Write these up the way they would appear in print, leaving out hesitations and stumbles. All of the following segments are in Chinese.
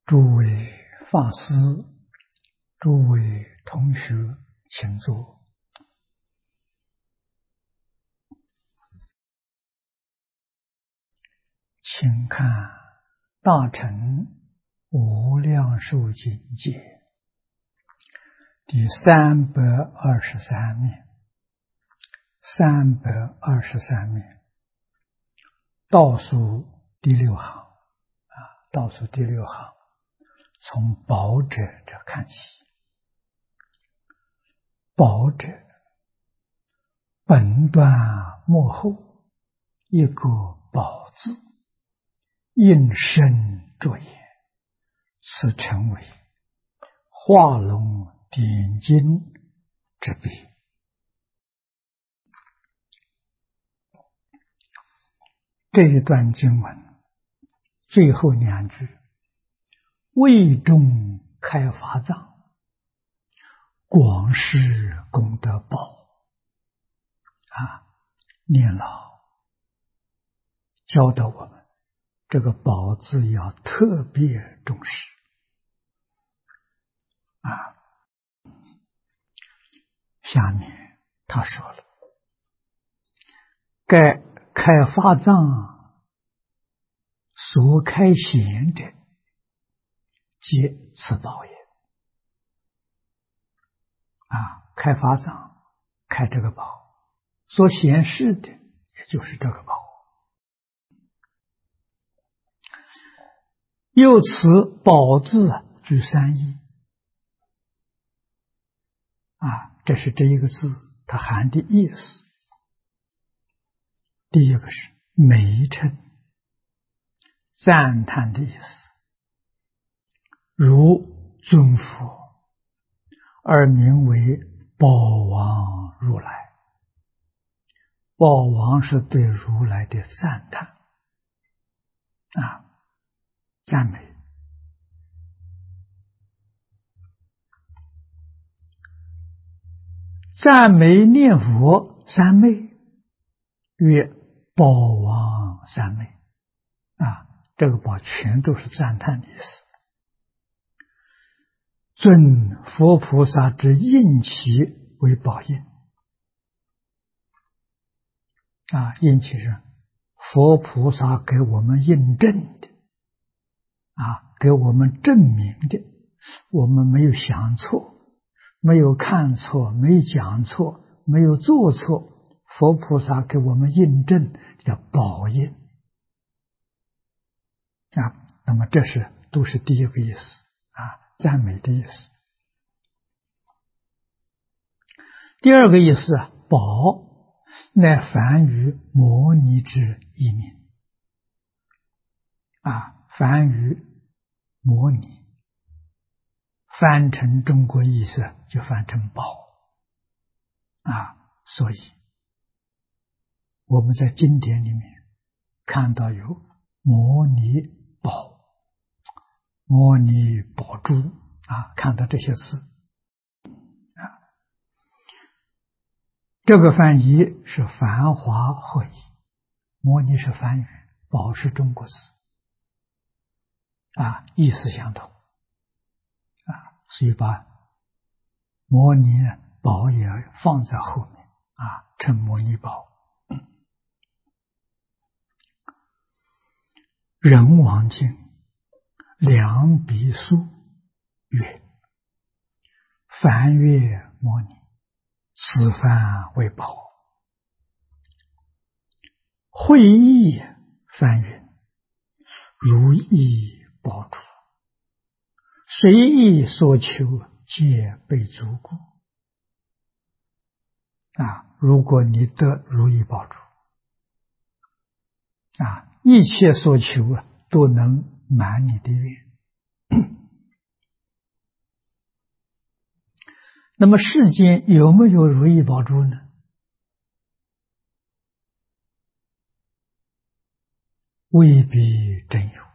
诸位法师，诸位同学，请坐。请看《大乘无量寿经解》第323面，323面，倒数第6行倒数第6行，从宝者这看起。宝者，本段末后一个宝字，应声作言，此称为画龙点睛之笔。这一段经文最后2句，为众开法藏，广施功德宝念老教导我们，这个宝字要特别重视下面他说了，该开法藏所开显者，皆此宝也。开法藏，开这个宝，所显示的也就是这个宝。又此宝字具3义这是这一个字它含的意思。第一个是美称，赞叹的意思，如尊佛而名为宝王如来。宝王是对如来的赞叹赞美。赞美念佛三昧，曰宝王三昧这个宝全都是赞叹的意思。尊佛菩萨之印起为宝印印起是佛菩萨给我们印证的给我们证明的，我们没有想错，没有看错，没有讲错，没有做错，佛菩萨给我们印证，叫宝印那么这都是第一个意思赞美的意思。第二个意思宝乃梵语摩尼之意名梵语摩尼翻成中国意思就翻成宝所以我们在经典里面看到有摩尼宝、摩尼宝珠看到这些字这个翻译是繁华合译，摩尼是梵语，宝是中国字意思相同所以把摩尼宝也放在后面称摩尼宝。人王经两笔书曰：梵曰摩尼，此梵为宝。会意梵云：如意宝珠，随意所求，皆被足故。如果你得如意宝珠一切所求都能满你的愿。那么世间有没有如意宝珠呢？未必真有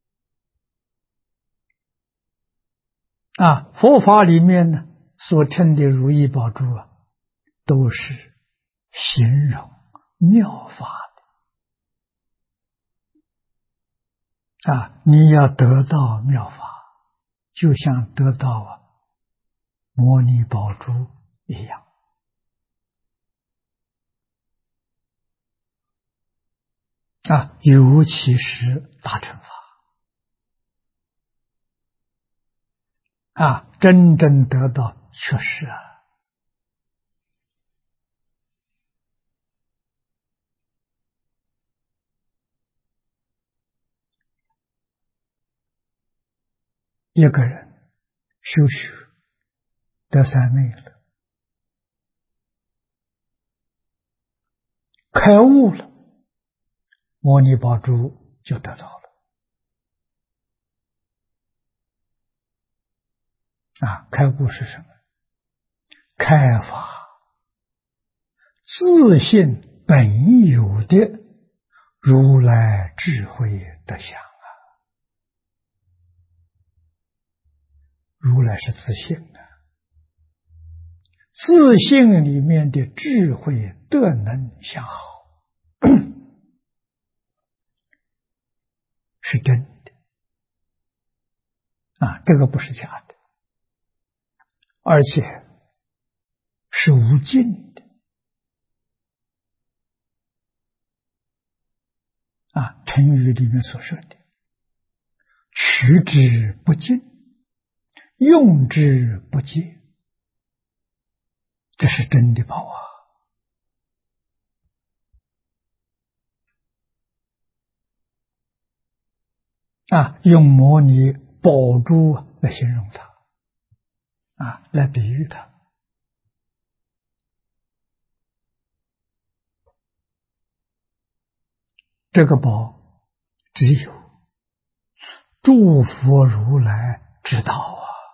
佛法里面呢所称的如意宝珠都是形容妙法的你要得到妙法， 就像得到摩尼宝珠一样。尤其是大乘法真正得到确实一个人修学得三昧了，开悟了，摩尼宝珠就得到了。开悟是什么？开发自性本有的如来智慧德相如来是自性自性里面的智慧德能相好是真的这个不是假的，而且是无尽的成语里面所说的取之不尽，用之不竭，这是真的宝用摩尼宝珠来形容它来比喻它。这个宝只有诸佛如来知道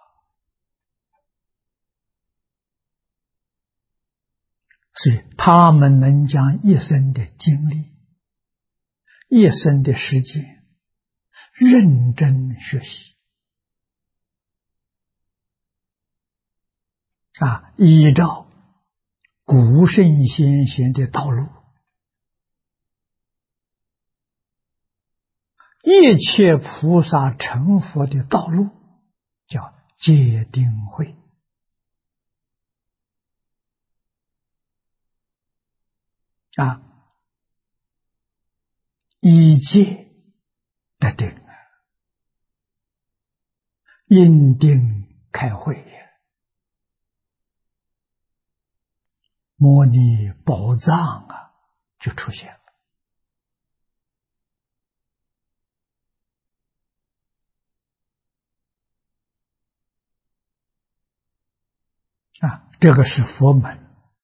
所以他们能将一生的精力、一生的时间认真学习依照古圣先贤的道路，一切菩萨成佛的道路叫戒定慧依戒得定，因定开慧，摩尼宝藏就出现了这个是佛门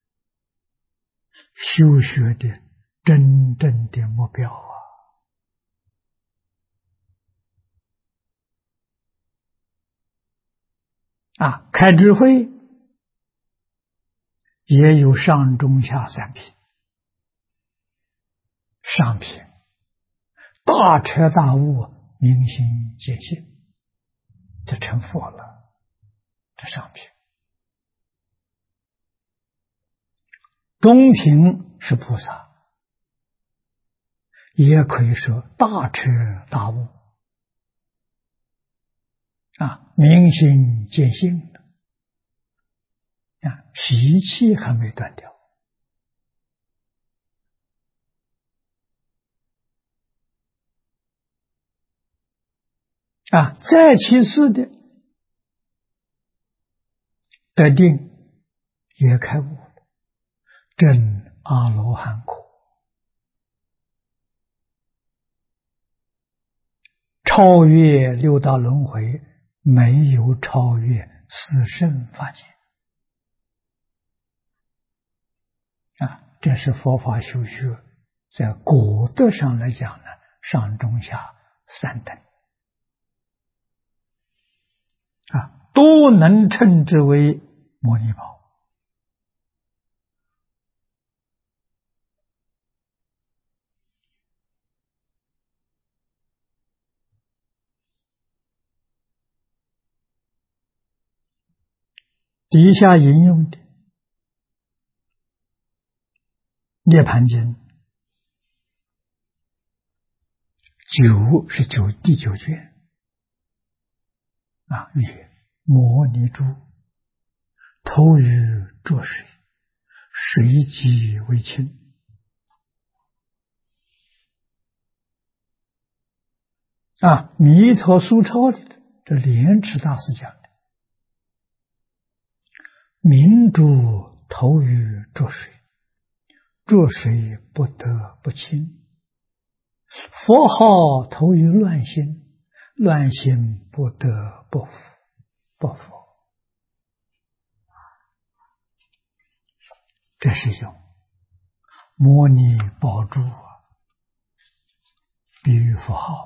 修学的真正的目标开智慧也有上中下三品，上品大彻大悟，明心见性，这成佛了，这上品。中品是菩萨，也可以说大彻大悟明心见性的习气还没断掉再其次的得定也开悟了，证阿罗汉果，超越六道轮回，没有超越四圣法界这是佛法修学在果德上来讲呢，上中下三等都能称之为摩尼宝底下引用的涅盘经9是第9卷曰：摩尼珠，投于浊水，水极为清。弥陀疏钞里的这莲池大师讲的，明珠投于浊水，浊水不得不清。佛号投于乱心，乱心不得不佛。这是用摩尼宝珠比喻佛号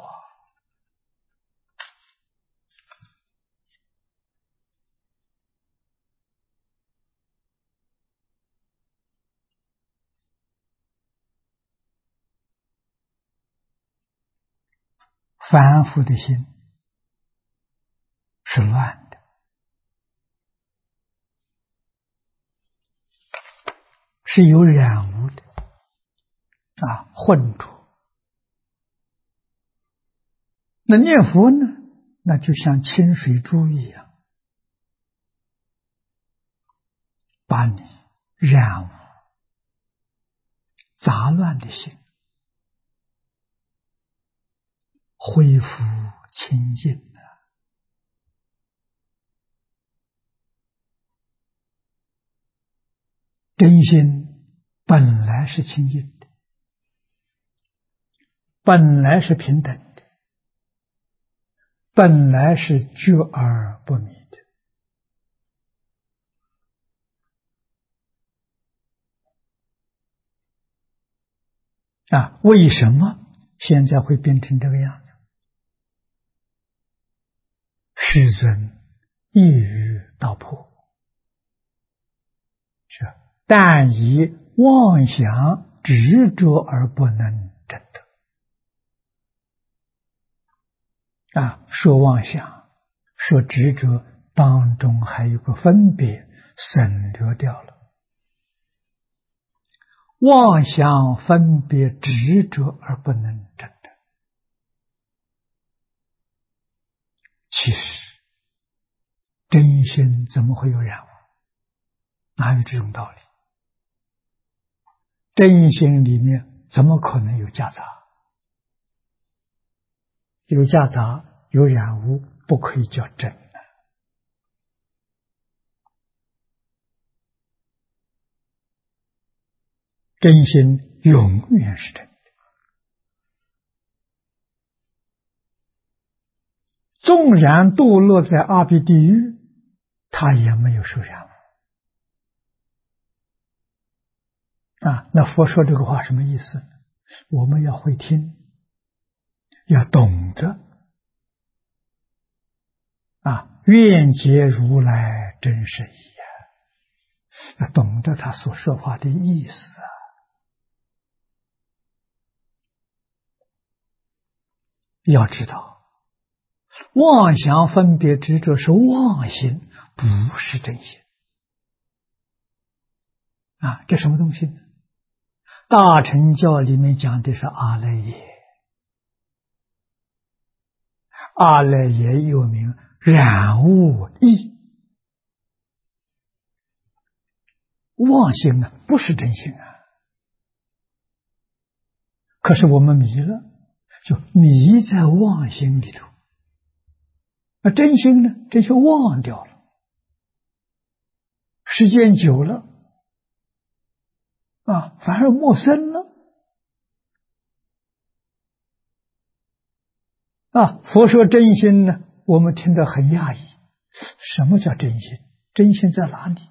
凡夫的心是乱的，是有染污的混浊。那念佛呢，那就像清水珠一样，把你染污杂乱的心恢复清净真心本来是清净的，本来是平等的，本来是觉而不迷的。为什么现在会变成这个样子？世尊一语道破，是但以妄想执着而不能证得。说妄想，说执着当中还有个分别，省略掉了。妄想分别执着而不能证得。其实真心怎么会有染污？哪有这种道理？真心里面怎么可能有夹杂？有夹杂有染污，不可以叫真的。真心永远是真的，纵然堕落在阿鼻地狱，他也没有受染污。那佛说这个话什么意思？我们要会听，要懂得愿解如来真实义要懂得他所说话的意思要知道，妄想分别执着是妄心，不是真心这什么东西呢？大乘教里面讲的是阿赖耶，阿赖耶又名染污意，妄心不是真心可是我们迷了，就迷在妄心里头。真心呢？真心忘掉了，时间久了反而陌生了佛说真心呢，我们听得很讶异，什么叫真心？真心在哪里？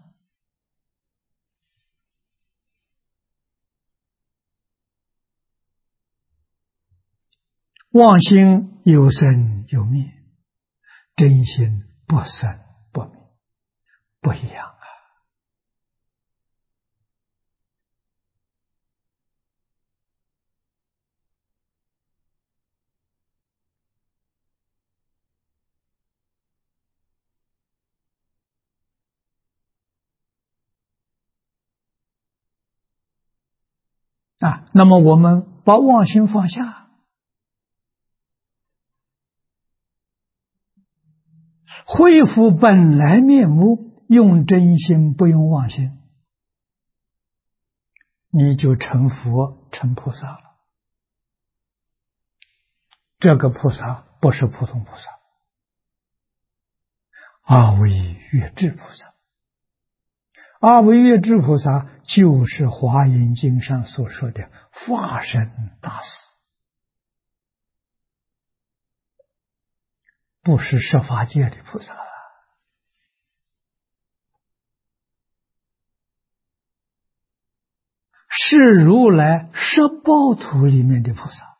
妄心有生有灭，真心不生不灭，不一样那么我们把妄心放下， 恢复本来面目，用真心不用妄心，你就成佛成菩萨了。这个菩萨不是普通菩萨，阿惟越致菩萨。阿惟越致菩萨就是华严经上所说的法身大士，不是十法界的菩萨，是如来十报土里面的菩萨。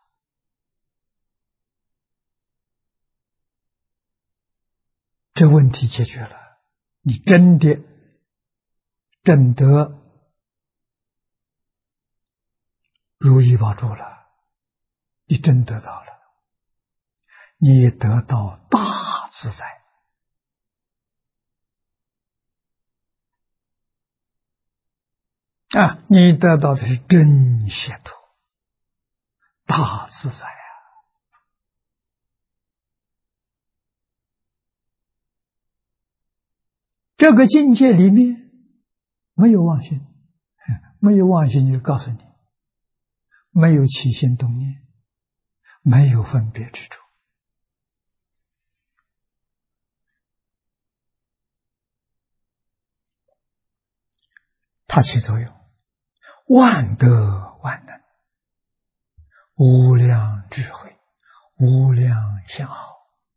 这问题解决了，你真的证得如意宝珠了，你真得到了，你得到大自在啊！你得到的是真解脱，大自在啊！这个境界里面没有妄心，没有妄心就告诉你，没有起心动念，没有分别之处，它起作用，万德万能，无量智慧，无量相好。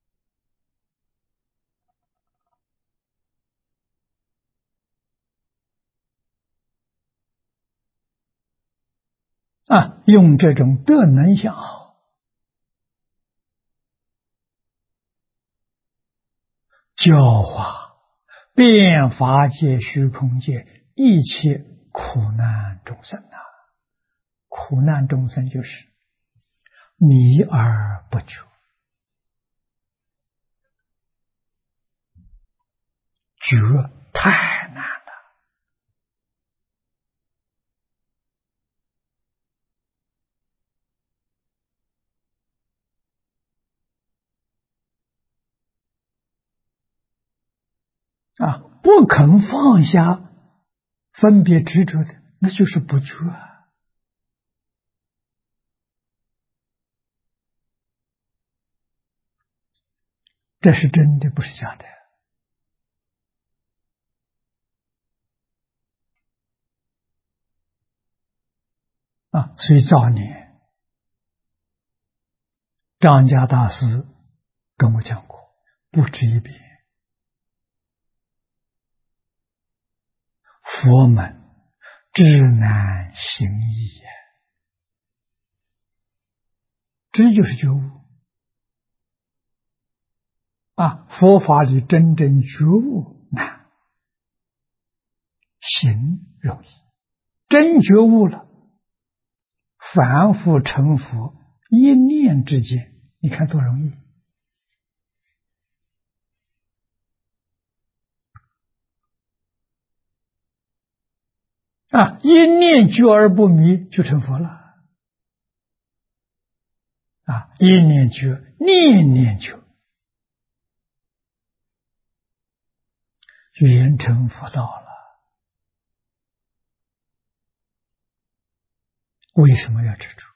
用这种德能相好教化遍法界虚空界一切苦难众生啊！苦难众生就是迷而不觉，觉太难了不肯放下分别执着的，那就是不觉这是真的，不是假的所以早年张家大师跟我讲过不止一遍，佛门至难行易，这就是觉悟佛法里真正觉悟难，行容易。真觉悟了，反复成佛，一念之间，你看多容易一念觉而不迷，就成佛了一念觉，念念觉，圆成佛道了。为什么要执着？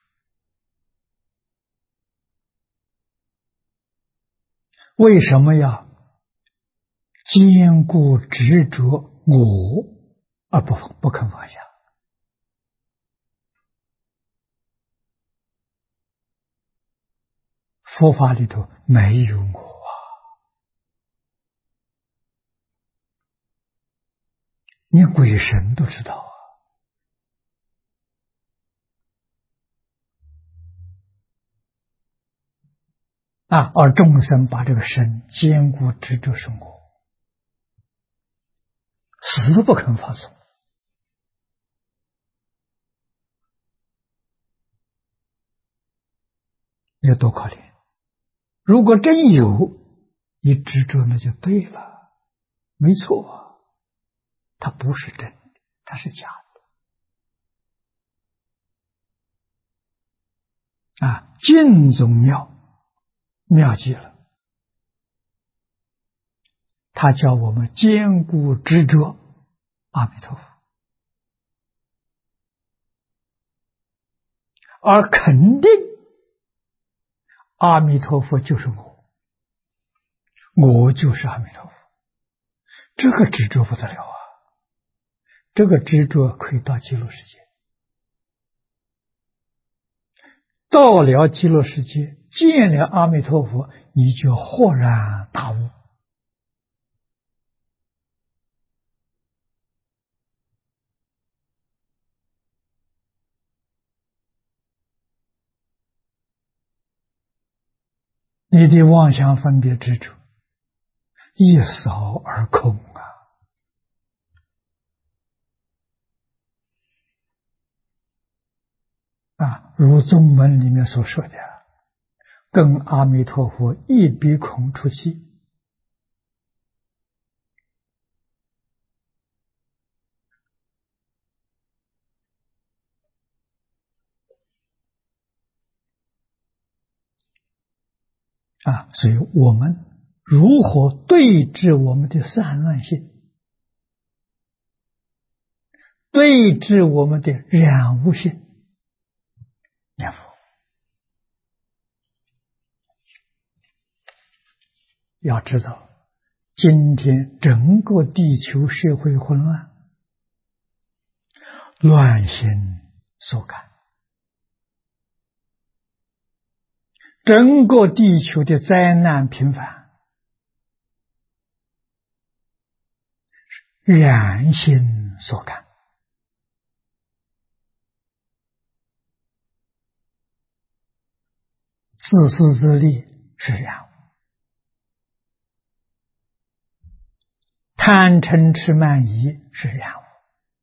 为什么要坚固执着我而不肯放下？佛法里头没有我你鬼神都知道而众生把这个身坚固执着生活，死都不肯放松，有多可怜！如果真有，你执着那就对了，没错，它不是真的，它是假的净宗妙极了， 他叫我们坚固执着阿弥陀佛，而肯定阿弥陀佛就是我，我就是阿弥陀佛。这个执着不得了啊！这个执着可以到极乐世界。到了极乐世界，见了阿弥陀佛，你就豁然大悟。你的妄想分别执着一扫而空如宗门里面所说的，跟阿弥陀佛一鼻孔出气。所以我们如何对治我们的散乱性，对治我们的染污性？念佛。要知道，今天整个地球社会混乱，乱心所感，整个地球的灾难频繁，染心所感。自私自利是染污，贪嗔痴慢疑是染污。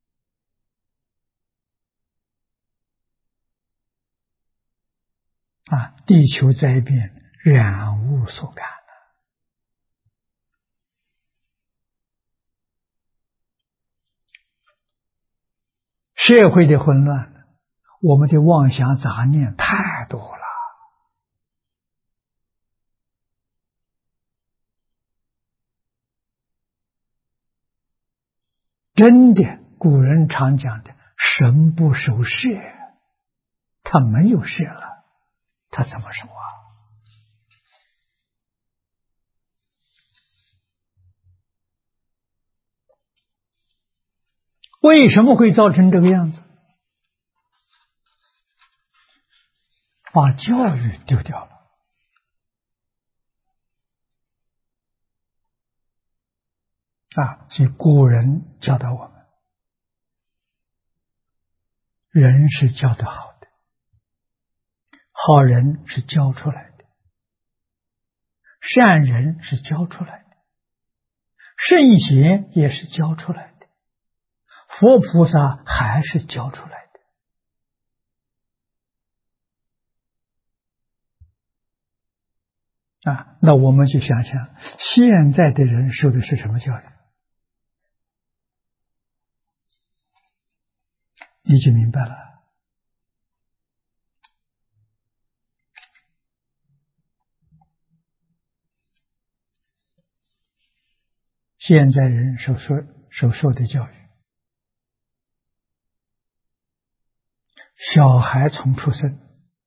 地球灾变，染污所感。社会的混乱，我们的妄想杂念太多了。真的，古人常讲的神不守舍，他没有舍了，他怎么守啊？为什么会造成这个样子？把教育丢掉了。所以古人教导我们，人是教得好的，好人是教出来的，善人是教出来的，圣贤也是教出来的，佛菩萨还是教出来的。那我们就想想，现在的人受的是什么教育？你就明白了。现在人所受的教育，小孩从出生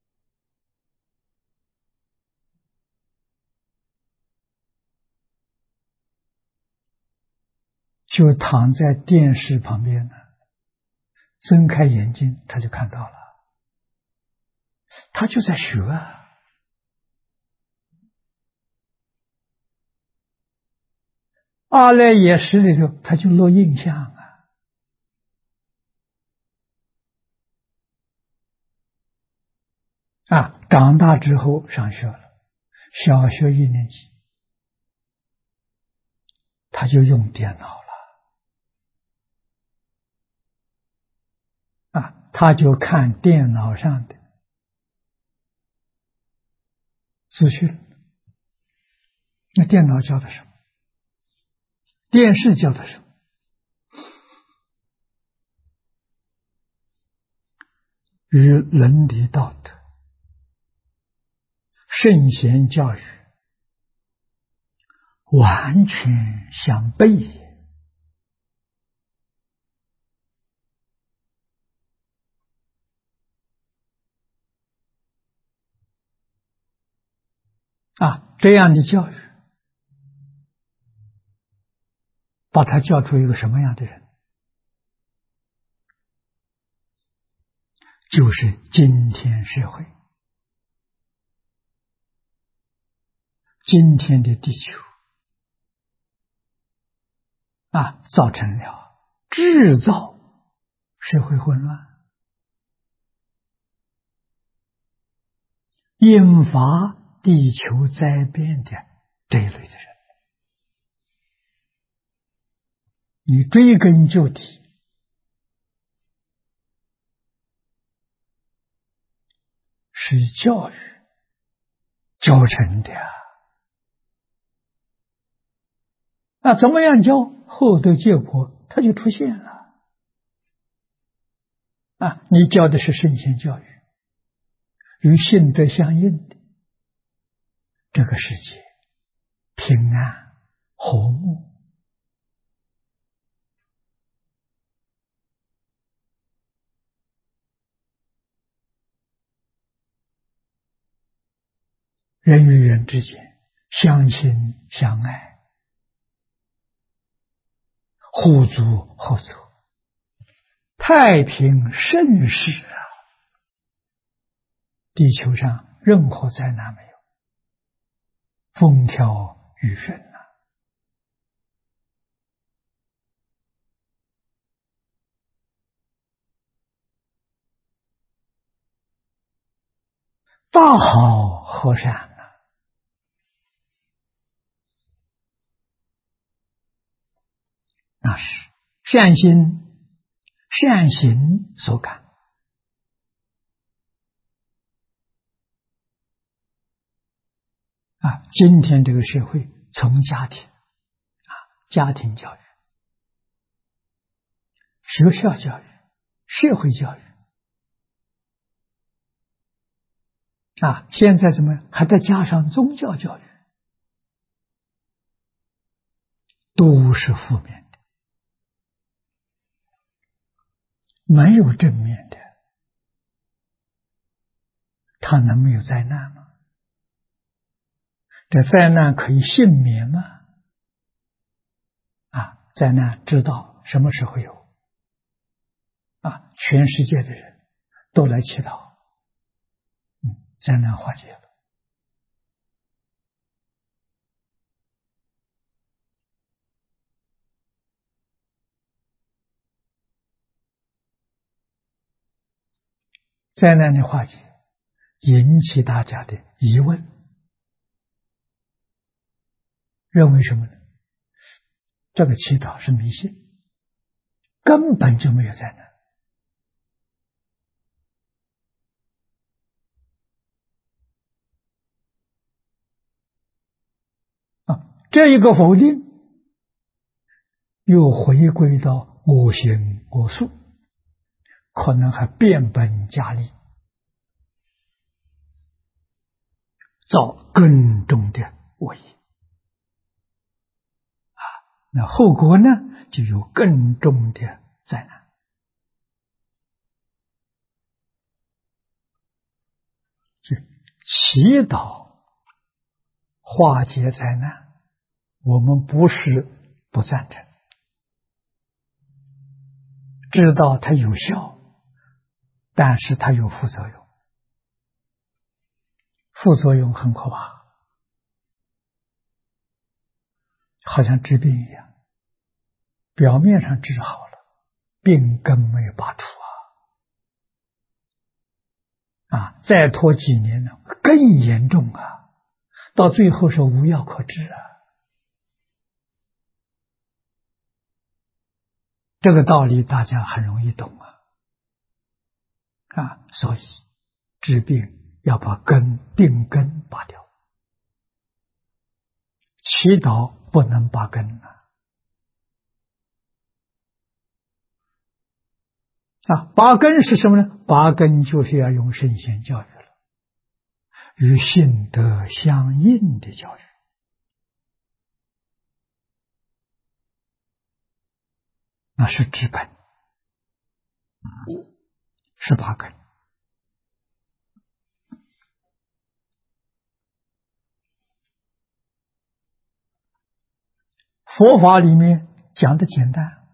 就躺在电视旁边呢，睁开眼睛他就看到了，他就在学阿赖耶识里头他就落印象长大之后上学了，小学1年级他就用电脑了他就看电脑上的资讯。那电脑教的什么？电视教的什么？与伦理道德、圣贤教育、 完全相悖。这样的教育，把他教出一个什么样的人？就是今天社会，今天的地球造成了制造社会混乱，引发地球灾变的这一类的人。你追根究底，是教育教成的怎么样教，后头结果它就出现了你教的是圣贤教育，与性德相应的，这个世界平安和睦，人与人之间相亲相爱，互助合作，太平盛世地球上任何灾难没有，风调雨顺大好河山那是善心善行所感。今天这个社会从家庭家庭教育、学校教育、社会教育现在怎么还再加上宗教教育，都是负面的，没有正面的，它能没有灾难吗？这灾难可以幸免吗？灾难知道什么时候有全世界的人都来祈祷，灾难化解了。灾难的化解引起大家的疑问，认为什么呢？这个祈祷是迷信，根本就没有灾难这一个否定又回归到我行我素，可能还变本加厉，造更重的恶业那后果呢，就有更重的灾难。就祈祷化解灾难，我们不是不赞成，知道它有效，但是它有副作用，副作用很可怕，好像治病一样，表面上治好了，病根没有拔除再拖几年呢，更严重到最后是无药可治这个道理大家很容易懂所以治病要把病根拔掉，祈祷不能拔根拔根是什么呢？拔根就是要用圣贤教育了，与性德相应的教育那是治本，18根。佛法里面讲的简单，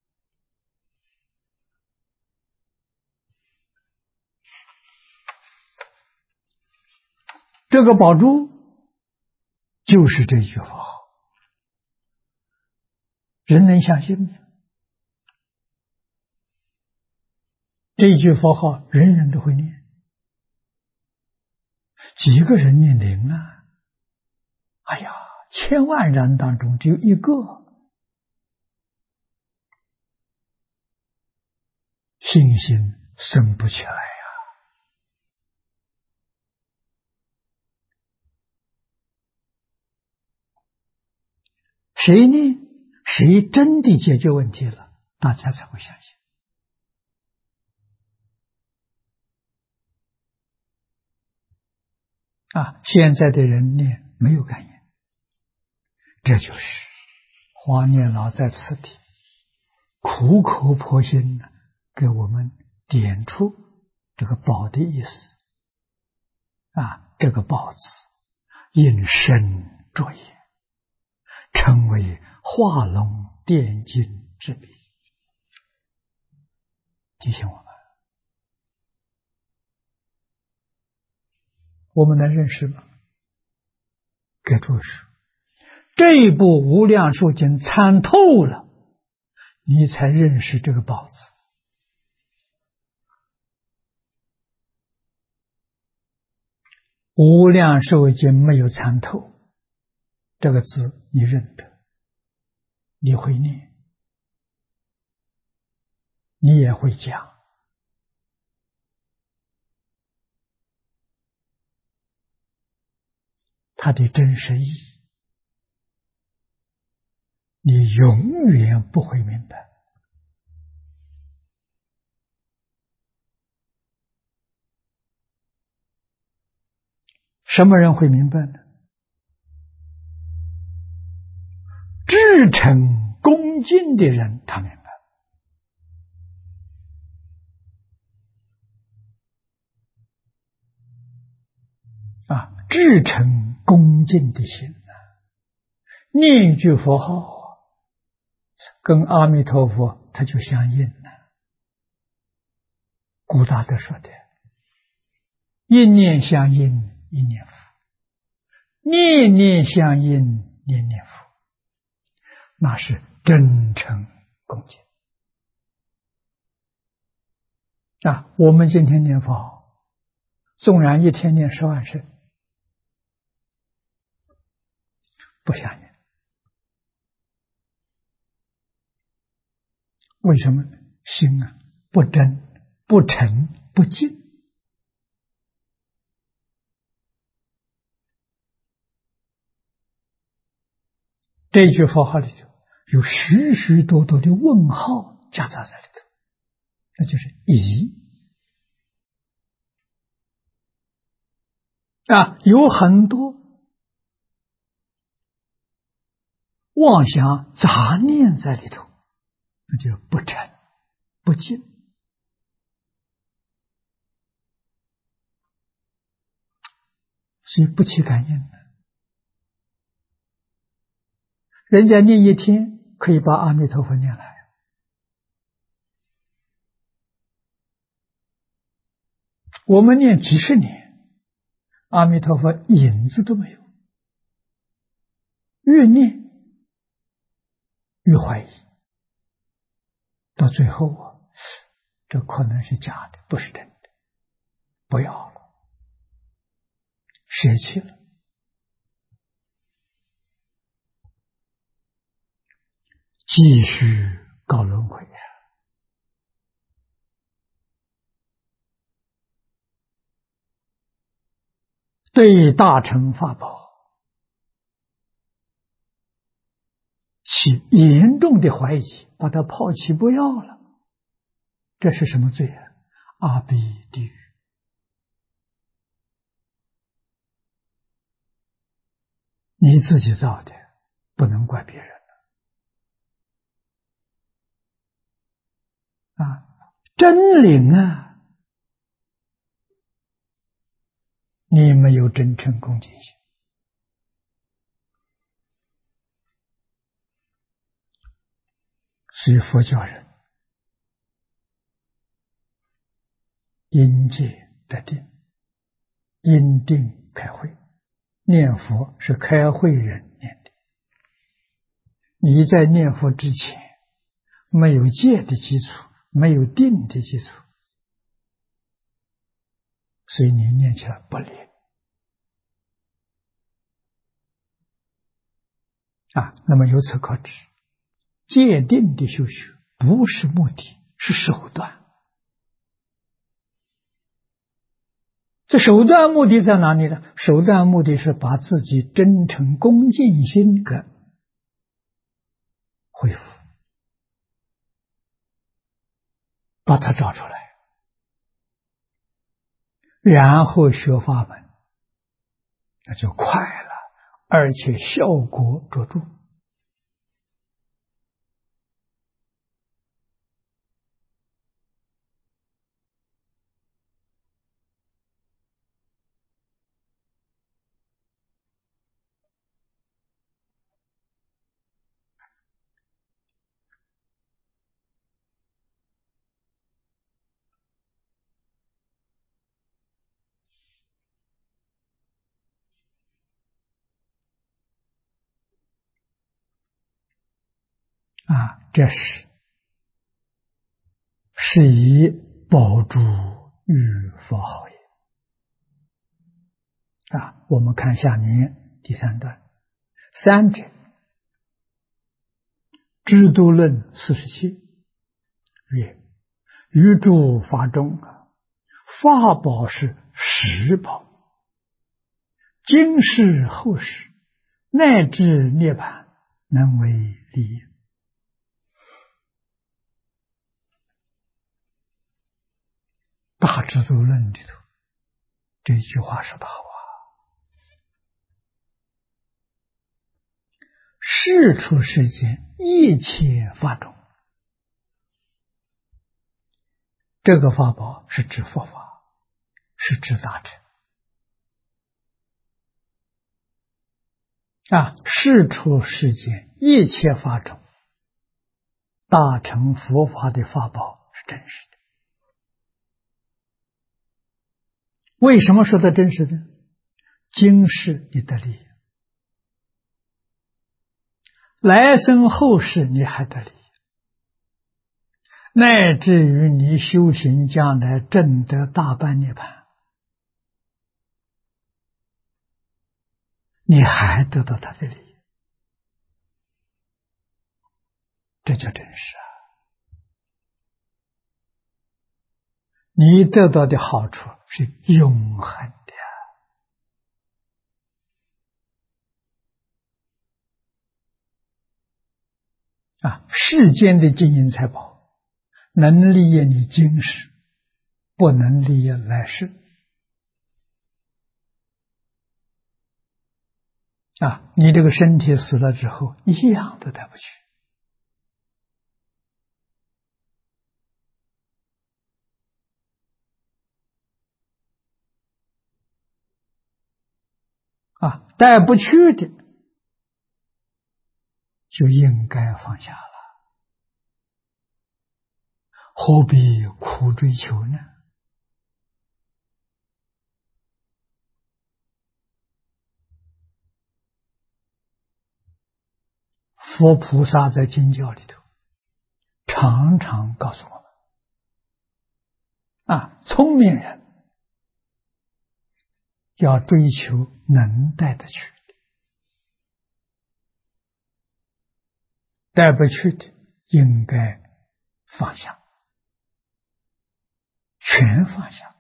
这个宝珠就是这一句佛号，人能相信吗？这一句佛号人人都会念，几个人念灵啊？哎呀，千万人当中只有一个，信心生不起来呀。谁念，谁真的解决问题了，大家才会相信。现在的人念没有感应，这就是华严老在此地苦口婆心的给我们点出这个宝的意思。这个宝字应身作业，成为化龙点睛之笔，提醒我们能认识吗？给注释，这一部无量寿经参透了，你才认识这个宝字。无量寿经没有参透，这个字你认得，你会念，你也会讲，它的真实意义你永远不会明白。什么人会明白呢？至诚恭敬的人他明白。至诚恭敬的心念一句佛号跟阿弥陀佛他就相应了。古大德说的，一念相应一念佛，念念相应念念佛，那是真诚恭敬。我们今天念佛号，纵然一天念10万声，不相应。为什么？心不真、不诚、不敬。这句佛号里头有许许多多的问号夹杂在里头，那就是疑。有很多妄想杂念在里头，那就不诚不敬。所以不起感应的。人家念一天可以把阿弥陀佛念来，我们念几十年，阿弥陀佛影子都没有，越念越怀疑，到最后这可能是假的，不是真的，不要了，舍弃了。继续搞轮回对大乘法宝起严重的怀疑，把它抛弃不要了，这是什么罪啊？阿鼻地狱。你自己造的，不能怪别人。 啊，真灵啊，你没有真诚恭敬心。所以佛教人因戒得定，因定开慧。念佛是开慧人念的。你在念佛之前没有戒的基础，没有定的基础，所以你念起来不灵啊。那么由此可知，戒定的修学不是目的，是手段。这手段目的在哪里呢？手段目的是把自己真诚恭敬心给恢复，把它找出来，然后学法门，那就快了，而且效果卓著。啊，这是以宝珠与佛好也。啊，我们看下面第三段，三者，制度论47曰：于诸法中，法宝是实宝，今世后世乃至涅槃，能为利益。大制度论里头这一句话说得好啊，世出世间一切法种，这个法宝是指佛法，是指大乘啊。世出世间一切法种，大乘佛法的法宝是真实的。为什么说它真实的？今世你得利益，来生后世你还得利益，乃至于你修行将来证得大般涅槃，你还得到他的利益，这叫真实啊！你得到的好处是永恒的啊！世间的金银财宝能利益你今世，不能利益来世啊！你这个身体死了之后，一样都带不去啊！带不去的就应该放下了，何必苦追求呢？佛菩萨在经教里头常常告诉我们啊，聪明人要追求能带得去的，带不去的应该放下，全放下。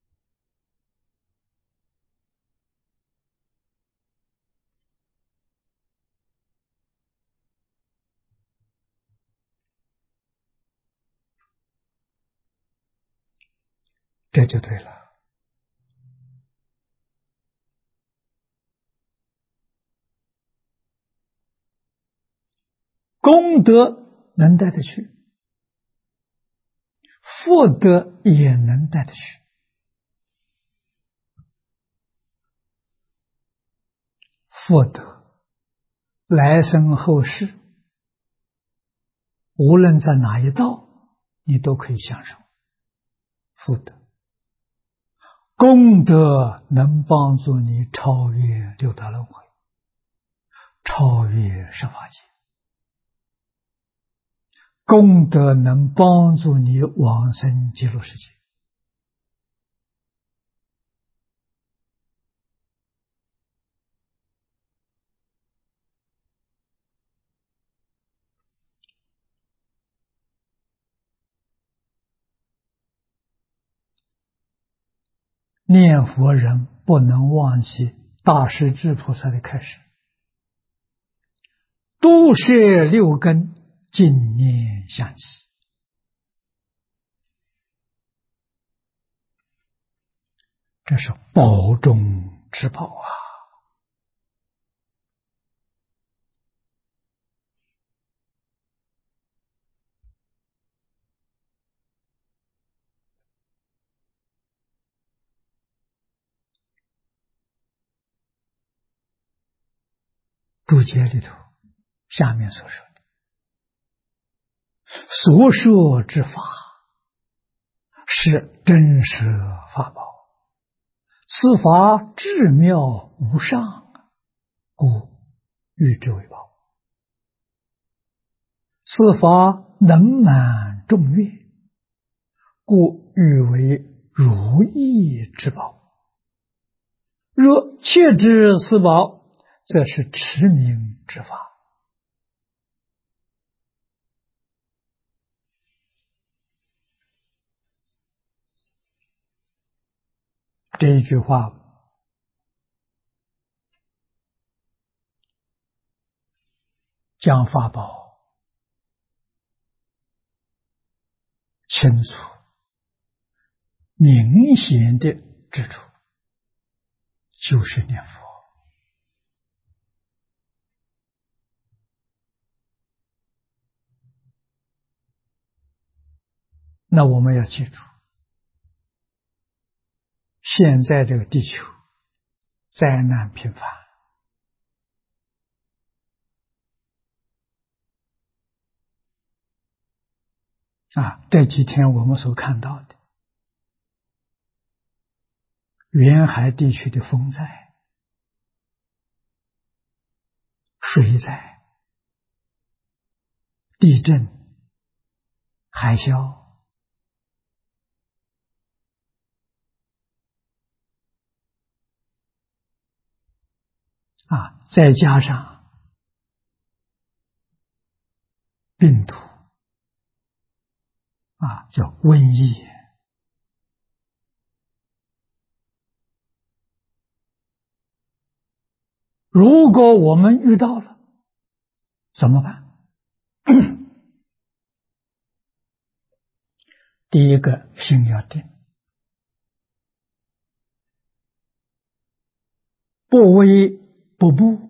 这就对了。功德能带得去， 福德也能带得去。福德来生后世，无论在哪一道，你都可以享受福德。功德能帮助你超越六道轮回，超越十法界。功德能帮助你往生极乐世界。念佛人不能忘记大势至菩萨的开示：度摄六根，净念相继。这是宝中之宝啊！注解里头下面所说的所说之法是真实法宝，此法至妙无上，故誉之为宝。此法能满众愿，故誉为如意之宝。若切知此宝，则是持名之法。这一句话将法宝清楚明显的指出，就是念佛。那我们要记住，现在这个地球灾难频繁，这几天我们所看到的沿海地区的风灾、水灾、地震、海啸，再加上病毒叫瘟疫，如果我们遇到了怎么办？第一个，心要定，不为不怖，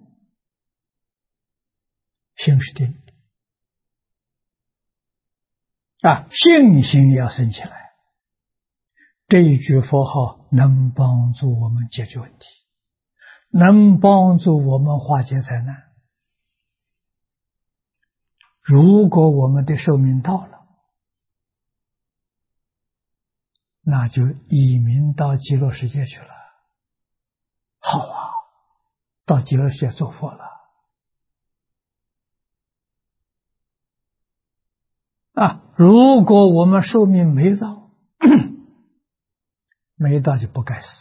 心是定的信心要升起来。这一句佛号能帮助我们解决问题，能帮助我们化解灾难。如果我们的寿命到了，那就移民到极乐世界去了。好啊，到极乐世界做佛了。如果我们寿命没到，没到就不该死。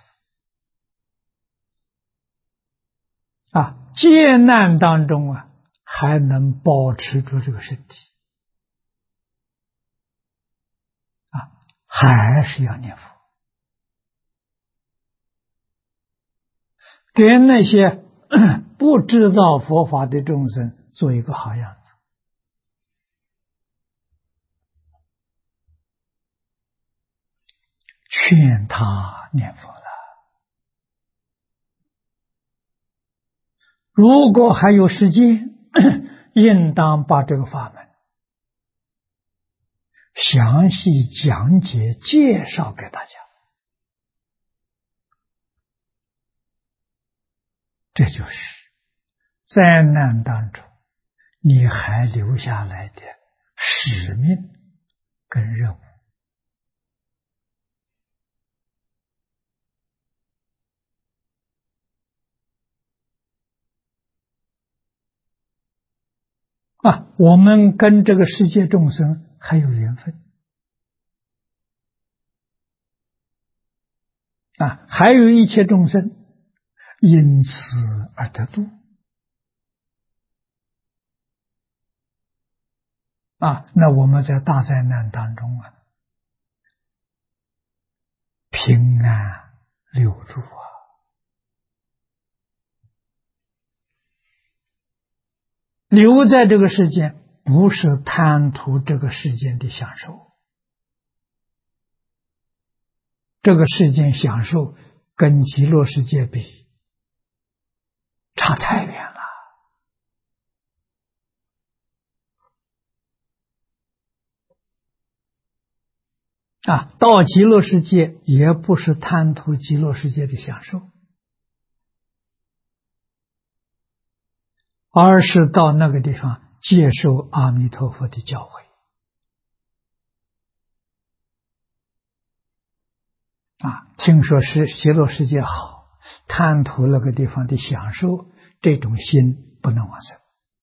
劫难当中还能保持住这个身体，还是要念佛，给那些不知道佛法的众生做一个好样子。劝他念佛了。如果还有时间，应当把这个法门详细讲解介绍给大家。这就是灾难当中你还留下来的使命跟任务。我们跟这个世界众生还有缘分还有一切众生因此而得度那我们在大灾难当中平安留住留在这个世间，不是贪图这个世间的享受，这个世间享受跟极乐世界比差太远了到极乐世界也不是贪图极乐世界的享受，而是到那个地方接受阿弥陀佛的教诲听说是极乐世界好，贪图那个地方的享受，这种心不能往生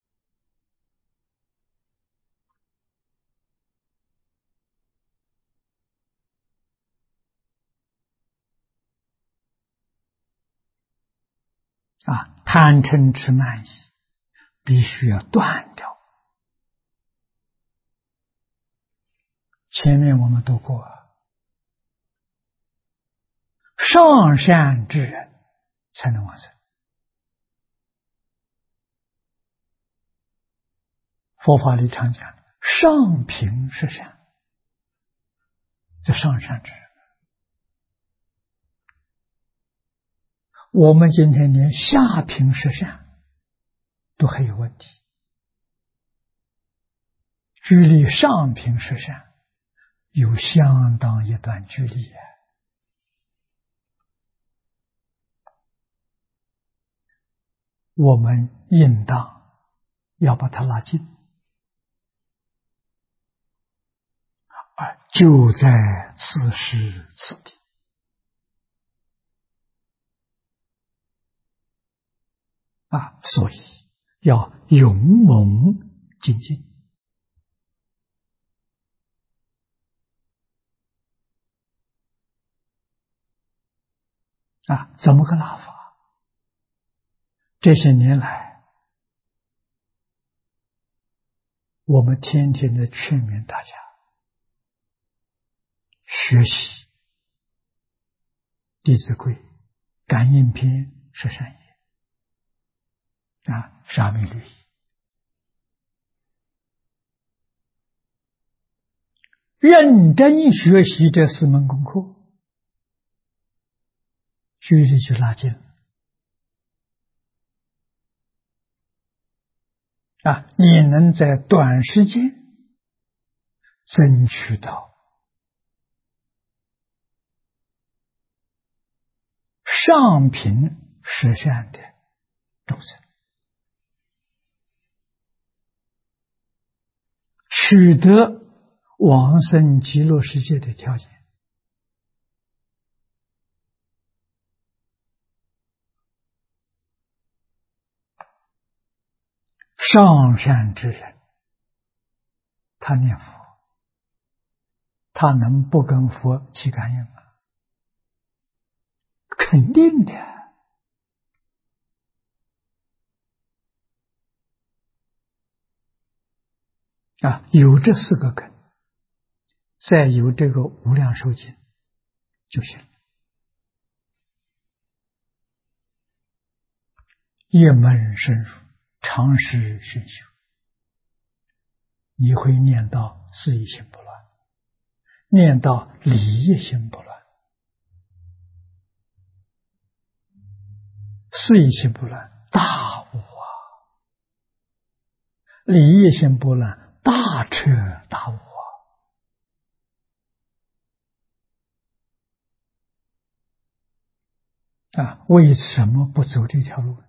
贪嗔痴慢疑必须要断掉。前面我们读过上善之人才能往生。佛法里常讲上品是善，这上善之人，我们今天连下品是善都还有问题，距离上品是善有相当一段距离我们应当要把它拉近，就在此时此地所以要勇猛精进怎么个拉法？这些年来我们天天的劝勉大家学习《弟子规》感应篇是善业沙弥律仪，认真学习这4门功课，距离就拉近了你能在短时间争取到上品实善的众生，取得往生极乐世界的条件。上善之人他念佛，他能不跟佛起感应吗？肯定的有这4个根，再有这个无量寿经就行了。一门深入，常识熏修，你会念到事业心不乱，念到理业心不乱，事业心不乱，大悟理业心不乱，大彻大悟为什么不走这条路呢？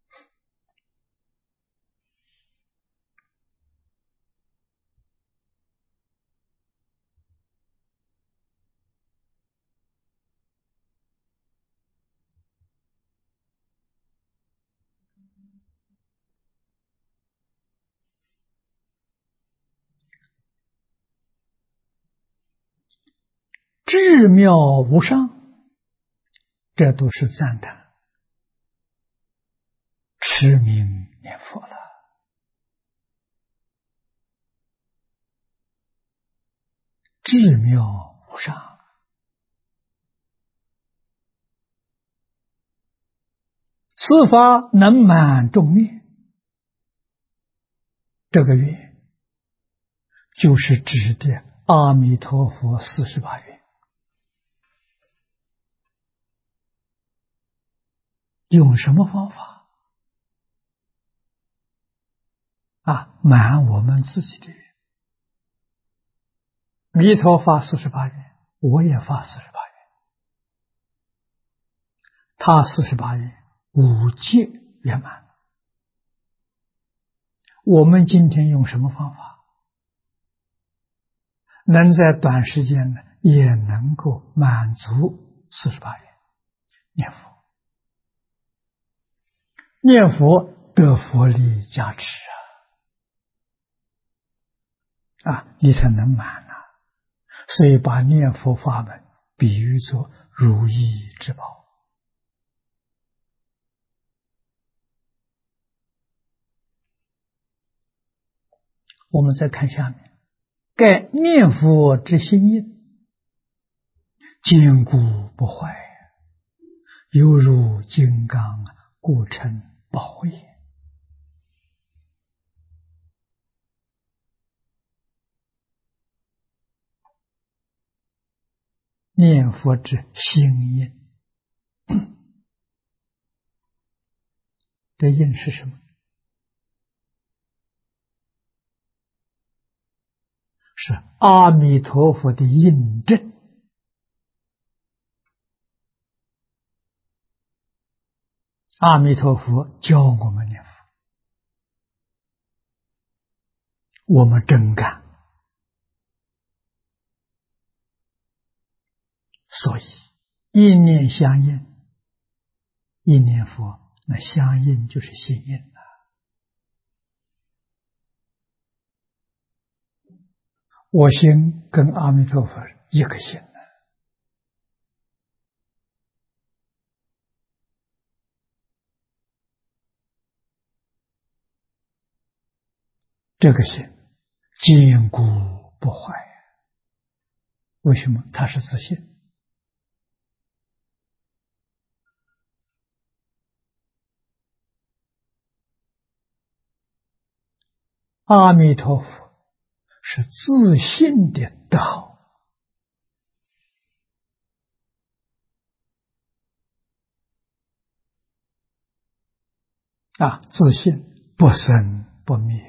至妙无上，这都是赞叹，持名念佛了。至妙无上，此法能满众愿，这个愿就是指的阿弥陀佛48愿。用什么方法满我们自己的愿？弥陀发48愿，我也发48愿，他48愿5戒圆满。我们今天用什么方法能在短时间呢也能够满足48愿？念佛，念佛得佛力加持你才能满所以把念佛法门比喻作如意之宝。我们再看下面，盖念佛之心印，坚固不坏，犹如金刚，故称宝也。念佛之心印，这印是什么？是阿弥陀佛的印证。阿弥陀佛教我们念佛，我们真干，所以一念相应，一念佛，那相应就是心印我心跟阿弥陀佛一个心这个心坚固不坏。为什么？它是自信。阿弥陀佛是自信的德号自信不生不灭。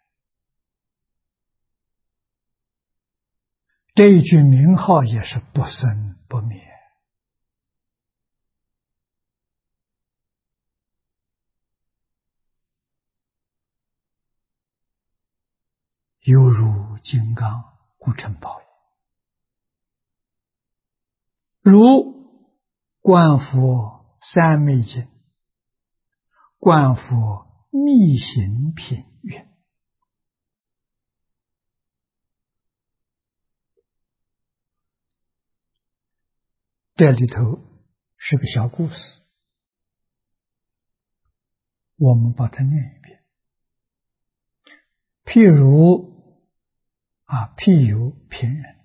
这一句名号也是不生不灭，犹如金刚，故称宝也。如观佛三昧经、观佛密行品云，这里头是个小故事，我们把它念一遍。譬如譬如贫人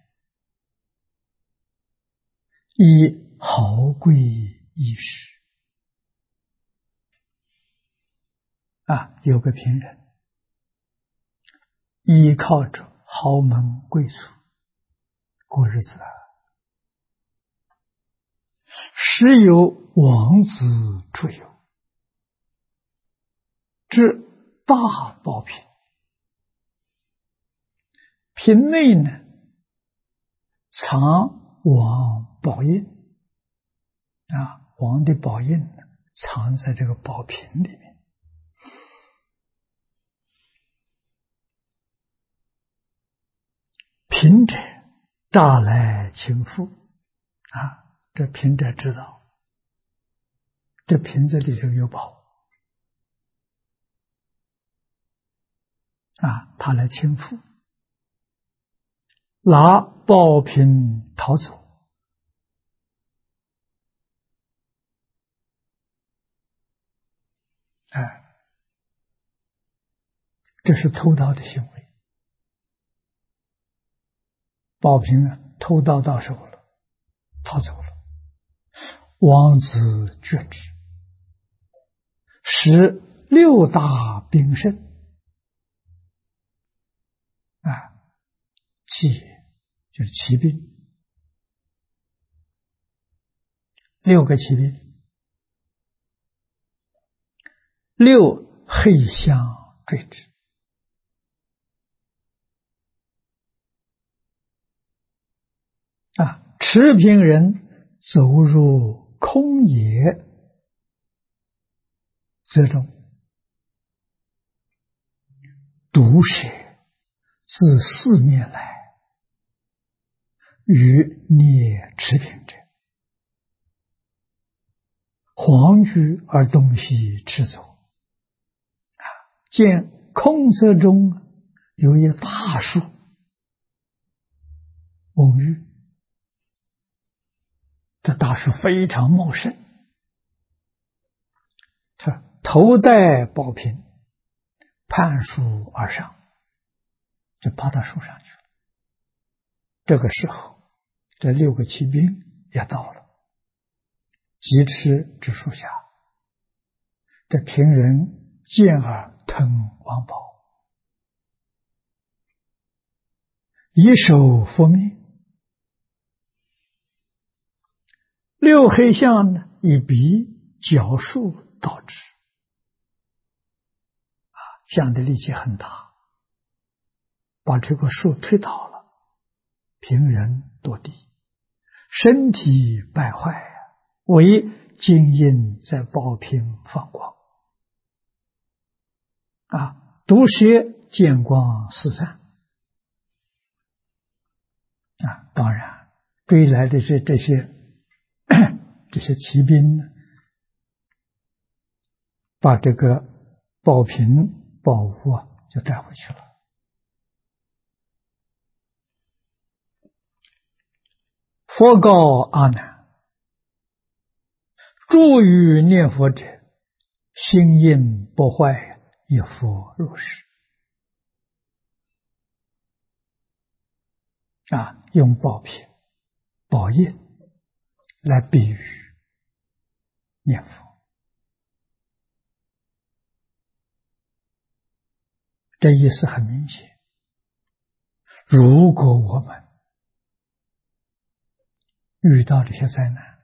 以豪贵衣食有个贫人依靠着豪门贵族过日子时有王子出游，至大宝瓶，瓶内呢藏王宝印王的宝印藏在这个宝瓶里面。贫者乍来请复啊，这贫者知道这瓶子里头有宝啊，他来请复，拿宝瓶逃走。这是偷盗的行为，宝瓶偷盗到手了，逃走了。王子觉之，使六大兵胜骑就是骑兵，6个骑兵，6黑象追之。持平人走入空野则中，毒蛇自四面来，与孽持平者，黄居而东西驰走。见空则中有一大树，蓊郁，这大树非常茂盛，他头戴宝瓶，攀树而上，就爬到树上去了。这个时候，这6个骑兵也到了，疾驰至树下。这平人见而吞王宝，以手覆面。6黑象呢，以鼻绞树导之。象的力气很大，把这棵树推倒了，平人堕地，身体败坏，为金印在宝瓶放光。毒蛇见光四散。当然追来的这些骑兵呢，把这个宝瓶宝物就带回去了。佛告阿难：住于念佛者，心印不坏，一佛入世。用宝瓶、宝印来比喻念佛。这意思很明显，如果我们遇到这些灾难，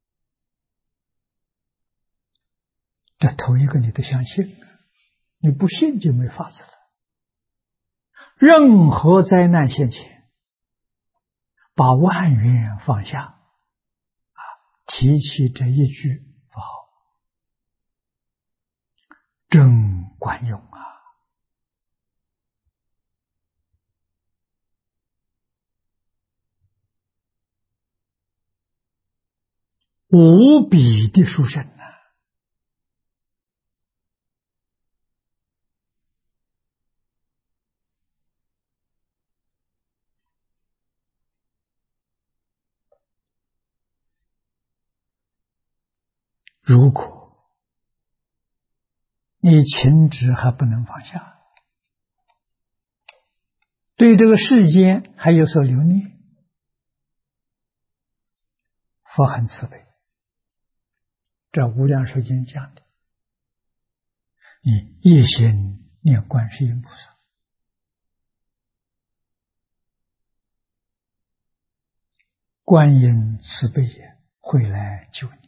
这头一个你得相信，你不信就没法子了。任何灾难现前，把万缘放下，提起这一句佛号，真管用啊！无比的殊胜啊！如果你情执还不能放下，对这个世间还有所留念，佛很慈悲。这无量寿经讲的，你一心念观世音菩萨，观音慈悲也会来救你。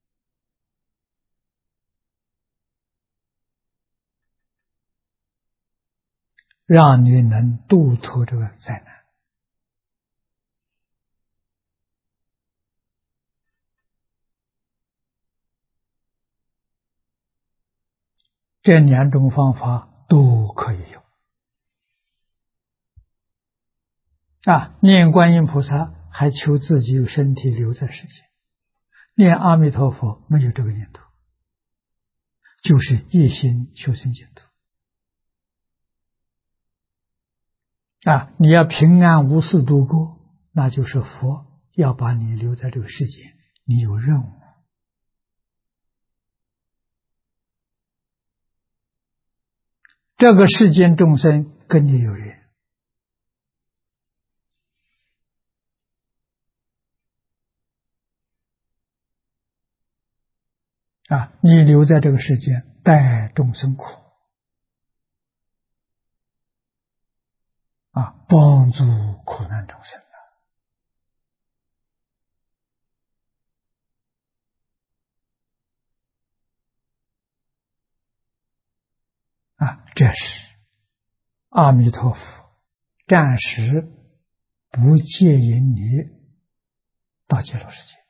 让你能度脱这个灾难。 这两种方法都可以用。念观音菩萨还求自己有身体留在世间，念阿弥陀佛没有这个念头，就是一心求生净土。你要平安无事度过，那就是佛要把你留在这个世间，你有任务。这个世间众生跟你有缘，你留在这个世间，代众生苦，帮助苦难众生这是阿弥陀佛暂时不介引你到极乐世界。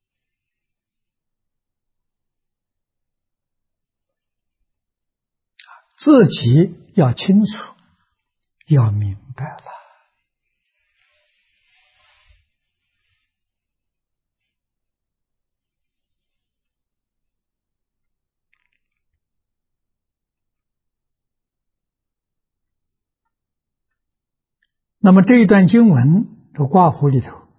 自己要清楚，要明白了。那么这一段经文的挂符里头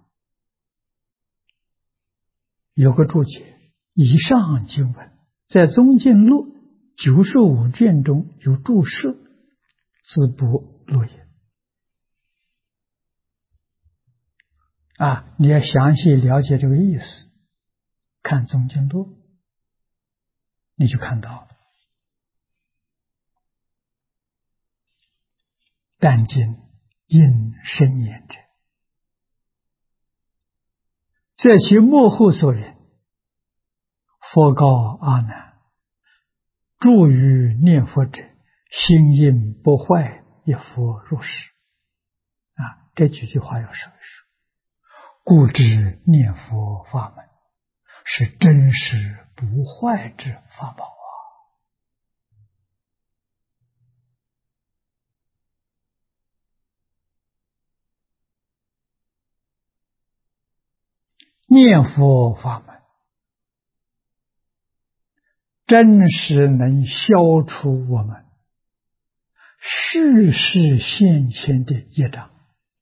有个注解，以上经文在宗经录95卷中有注释，自不录也。你要详细了解这个意思，看宗经录，你就看到了。但今应深言者，在其幕后所言，佛告阿难：住于念佛者，心应不坏，一佛入世。这几句话要说一说。故知念佛法门是真实不坏之法宝念佛法门真实能消除我们世世现前的业障。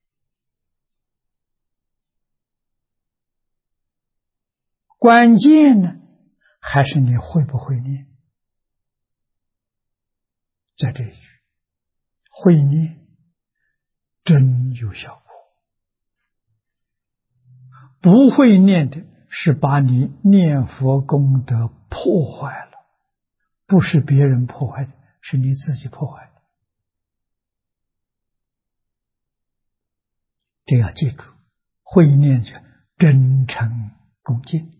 关键呢，还是你会不会念。在这一句，会念真有效果，不会念的是把你念佛功德破坏了，不是别人破坏的，是你自己破坏的。这要记住，会念者真诚恭敬，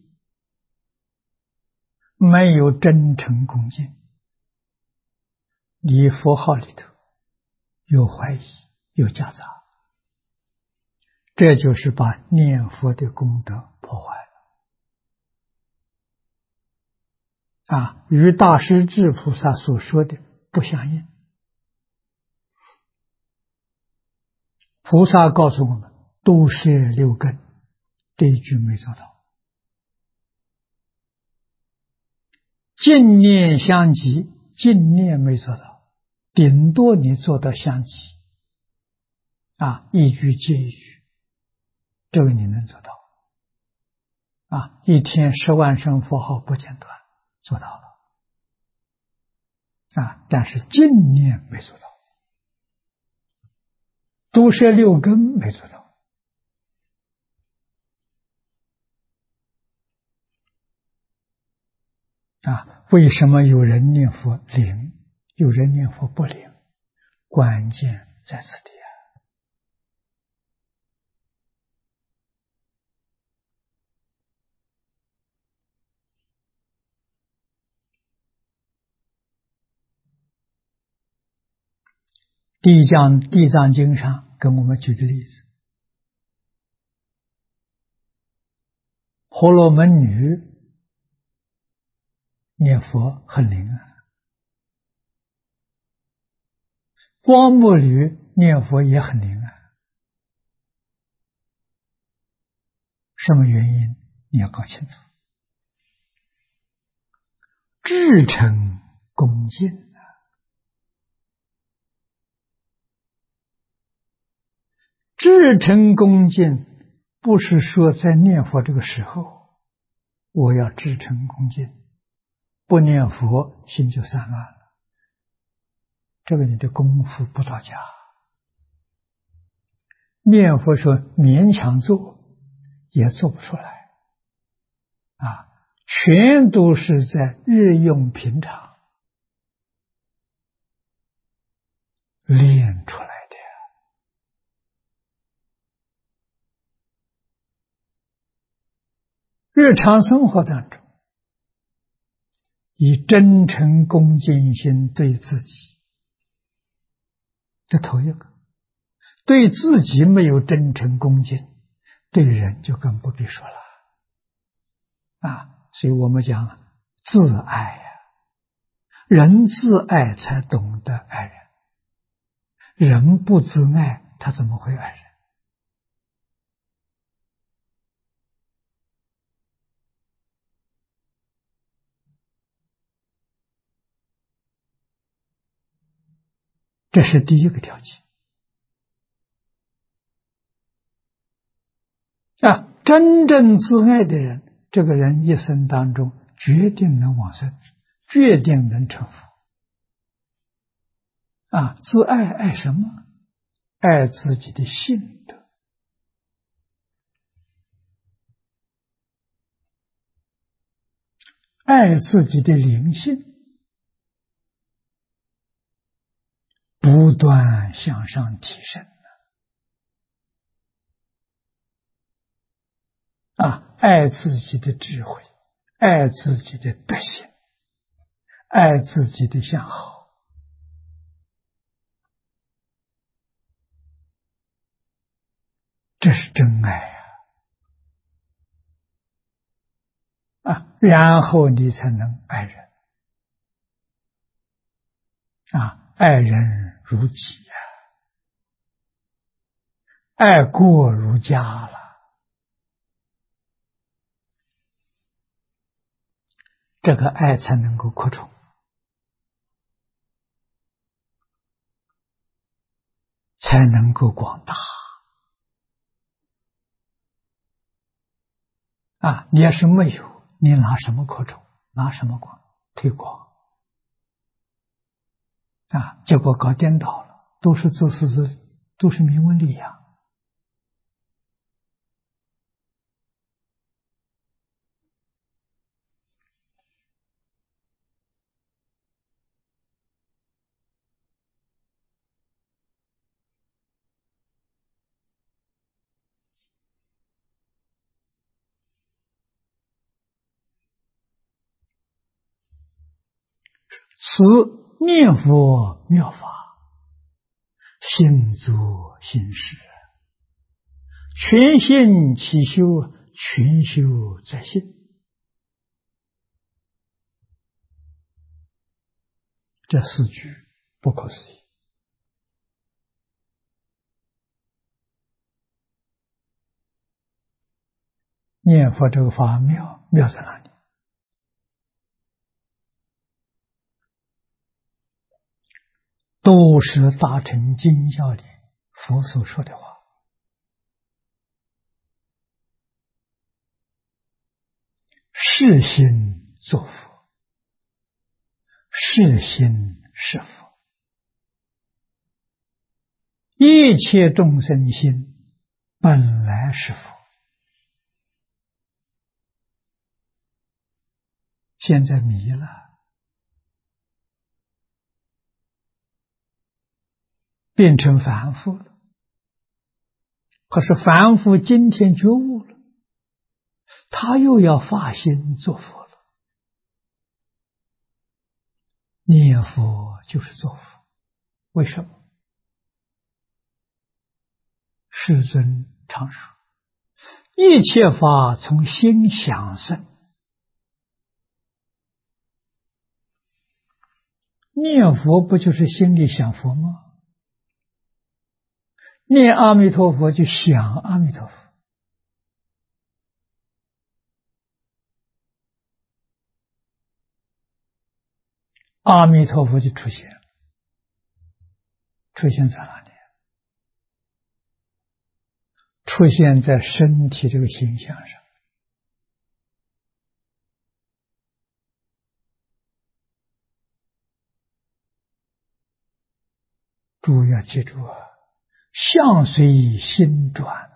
没有真诚恭敬，你佛号里头有怀疑，有夹杂，这就是把念佛的功德破坏了。与大势至菩萨所说的不相应。菩萨告诉我们，都摄六根，这一句没做到。净念相继，净念没做到，顶多你做到相继，一句接一句，这个你能做到。一天10万声佛号不间断，做到了。但是净念没做到，都摄六根没做到。为什么有人念佛灵，有人念佛不灵？关键在此地地藏经上跟我们举个例子，婆罗门女念佛很灵光目驴念佛也很灵啊，什么原因你要搞清楚。至诚恭敬，至诚恭敬不是说在念佛这个时候我要至诚恭敬，不念佛心就散乱了，这个你的功夫不到家。念佛说勉强做也做不出来啊，全都是在日用平常练出来的。日常生活当中，以真诚恭敬心对自己，这头一个。对自己没有真诚恭敬，对人就更不必说了啊！所以我们讲自爱呀，人自爱才懂得爱人，人不自爱，他怎么会爱人？这是第一个条件啊！真正自爱的人，这个人一生当中决定能往生，决定能成佛啊！自爱爱什么？爱自己的性德，爱自己的灵性，不断向上提升啊！爱自己的智慧，爱自己的德行，爱自己的相好，这是真爱啊！然后你才能爱人啊！爱人如己啊，爱国如家了。这个爱才能够扩充，才能够广大啊！你要是没有，你拿什么扩充？拿什么推广啊？结果搞颠倒了，都是自私自利，都是名闻利养。此念佛妙法，信足行识，全信其修，全修在信。这四句不可思议。念佛这个法妙，妙在哪里？都是大乘经教里佛所说的话，是心作佛，是心是佛，一切众生心本来是佛，现在迷了，变成凡夫了。可是凡夫今天觉悟了，他又要发心做佛了。念佛就是做佛，为什么？世尊常说，一切法从心想生。念佛不就是心里想佛吗？ 念阿弥陀佛就想阿弥陀佛，阿弥陀佛就出现，出现在哪里？出现在身体这个形象上。诸位要记住啊，相随心转啊。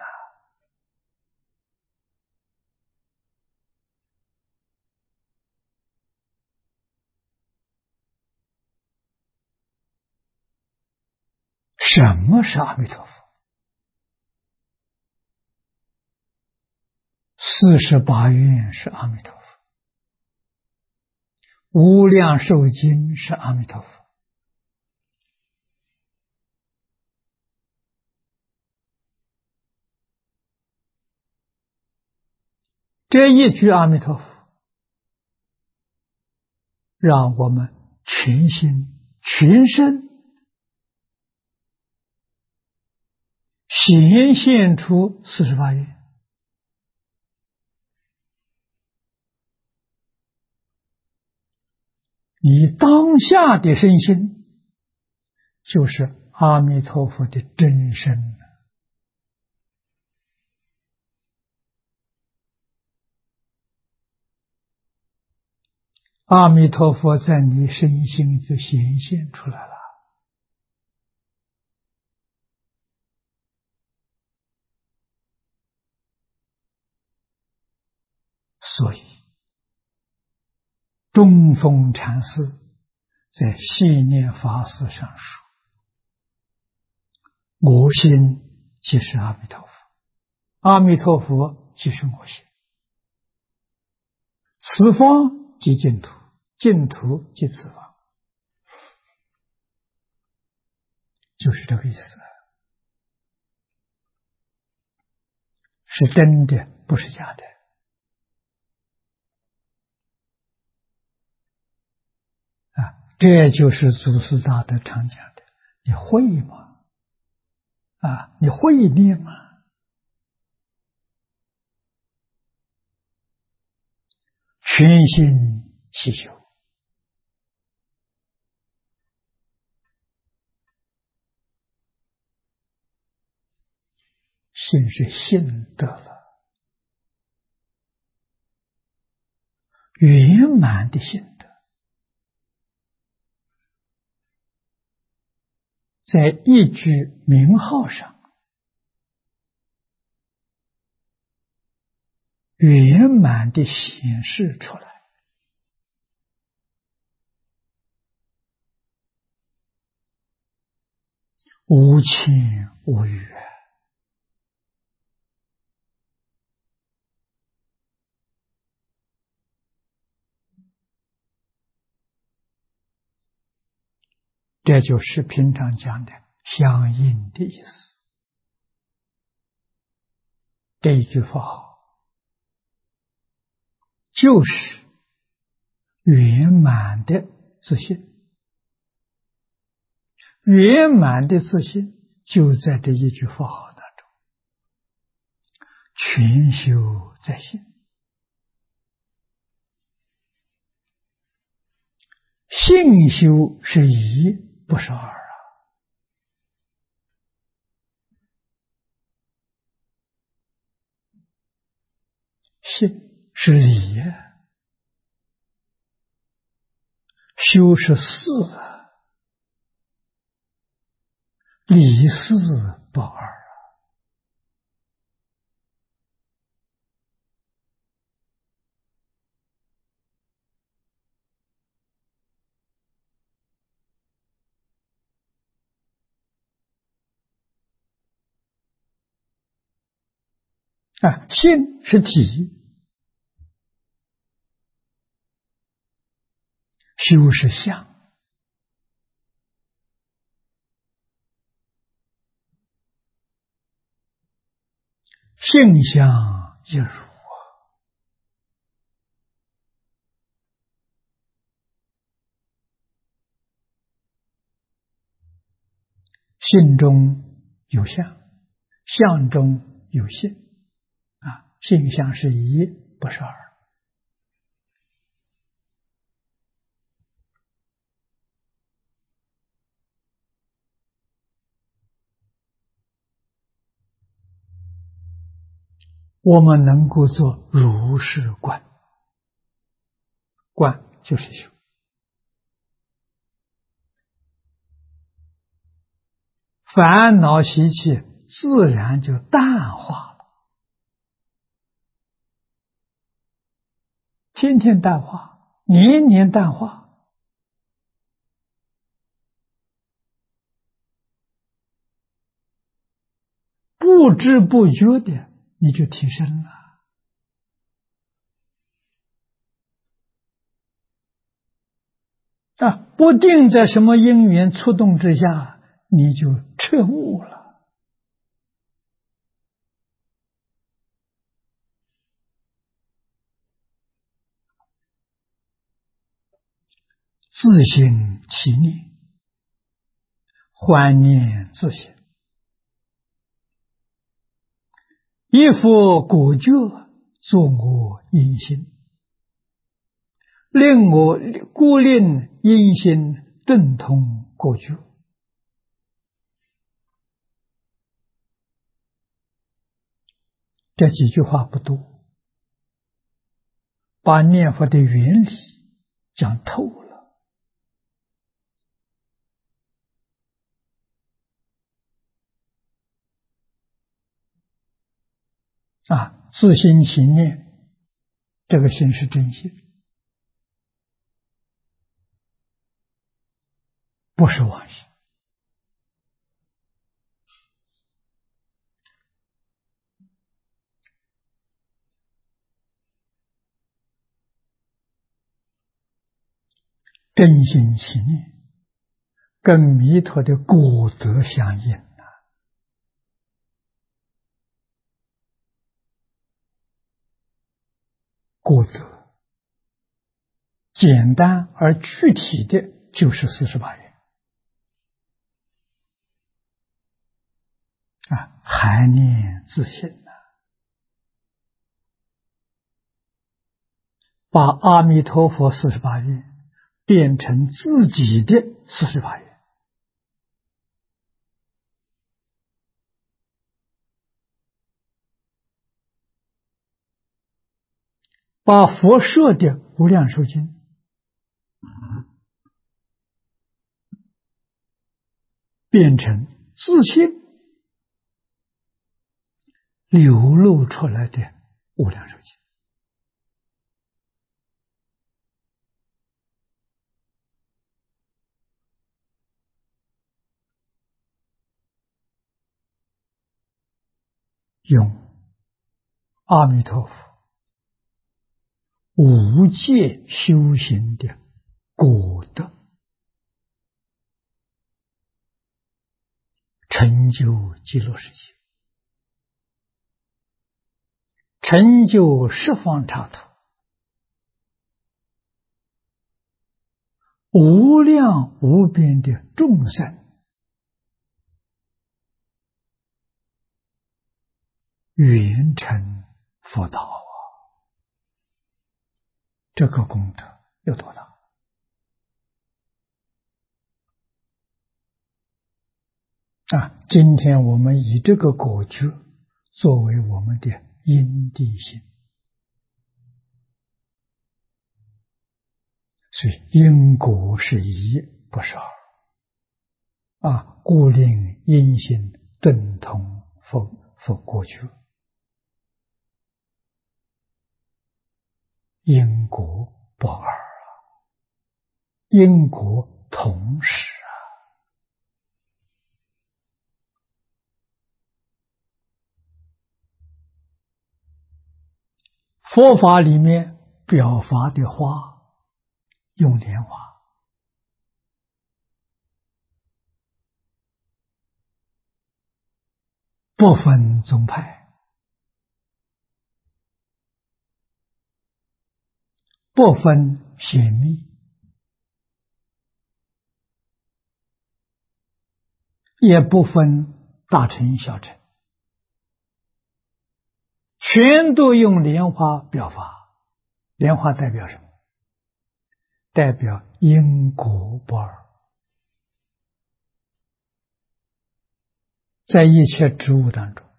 什么是阿弥陀佛？48愿是阿弥陀佛，无量寿经是阿弥陀佛。这一句阿弥陀佛，让我们全心全身显现出48愿。你当下的身心就是阿弥陀佛的真身。阿弥陀佛在你身心就显现出来了。所以中峰禅师在《信念法师》上说：“我心即是阿弥陀佛，阿弥陀佛即是我心。此方即净土，净土即此方。”就是这个意思，是真的，不是假的。这就是祖师大德常讲的，你会吗？你会念吗？全心祈求，心是信得了，圆满的信德，在一句名号上圆满的显示出来，无牵无欲。这就是平常讲的相应的意思。这一句佛号就是圆满的自信，圆满的自信就在这一句佛号当中，全修在心。信修是一，不是二啊。信是理啊，修是事啊，理事不二。信是体，修是相。性相一如啊，性中有相， 相中有性性相是一，不是二。我们能够做如是观，观就是修，烦恼习气自然就淡化了，天天淡化，年年淡化，不知不觉的你就提升了不定在什么因缘触动之下，你就彻悟了。自性其念，观念自性，一复果觉，作我因心，故令因心顿通果觉。这几句话不多，把念佛的原理讲透了。自心其念，这个心是真心，不是妄心。真心其念，跟弥陀的果德相应果德简单而具体的就是48愿含念自性把阿弥陀佛48愿变成自己的48愿，把佛说的无量寿经变成自性流露出来的无量寿经。用阿弥陀佛无界修行的果德，成就极乐世界，成就十方刹土，无量无边的众生圆成佛道这个功德有多大今天我们以这个果觉作为我们的因地心，所以因果是一，不是二故令因心顿通佛果觉，因果不二因果同时佛法里面表法的花用莲花，不分宗派，不分显密，也不分大乘小乘， 全都用莲花表法。莲花代表什么？代表因果不二。在一切植物当中，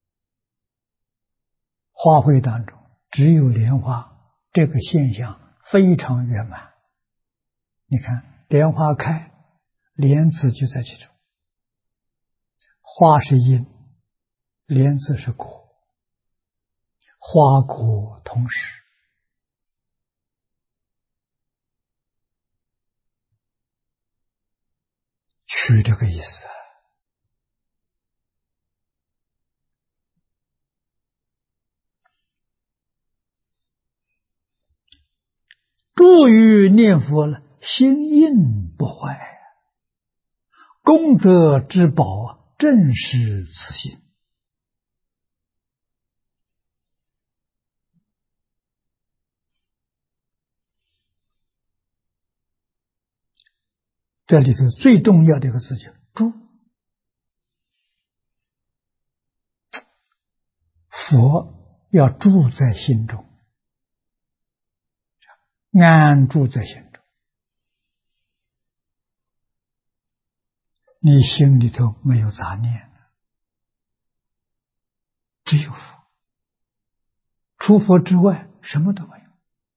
花卉当中，只有莲花这个现象非常圆满。你看，莲花开，莲子就在其中。花是因，莲子是果，花果同时。取这个意思。注于念佛了，心印不坏，功德之宝正是此心。这里头最重要的一个字叫住。佛要住在心中，安住在心中。你心里头没有杂念，只有佛。除佛之外，什么都没有。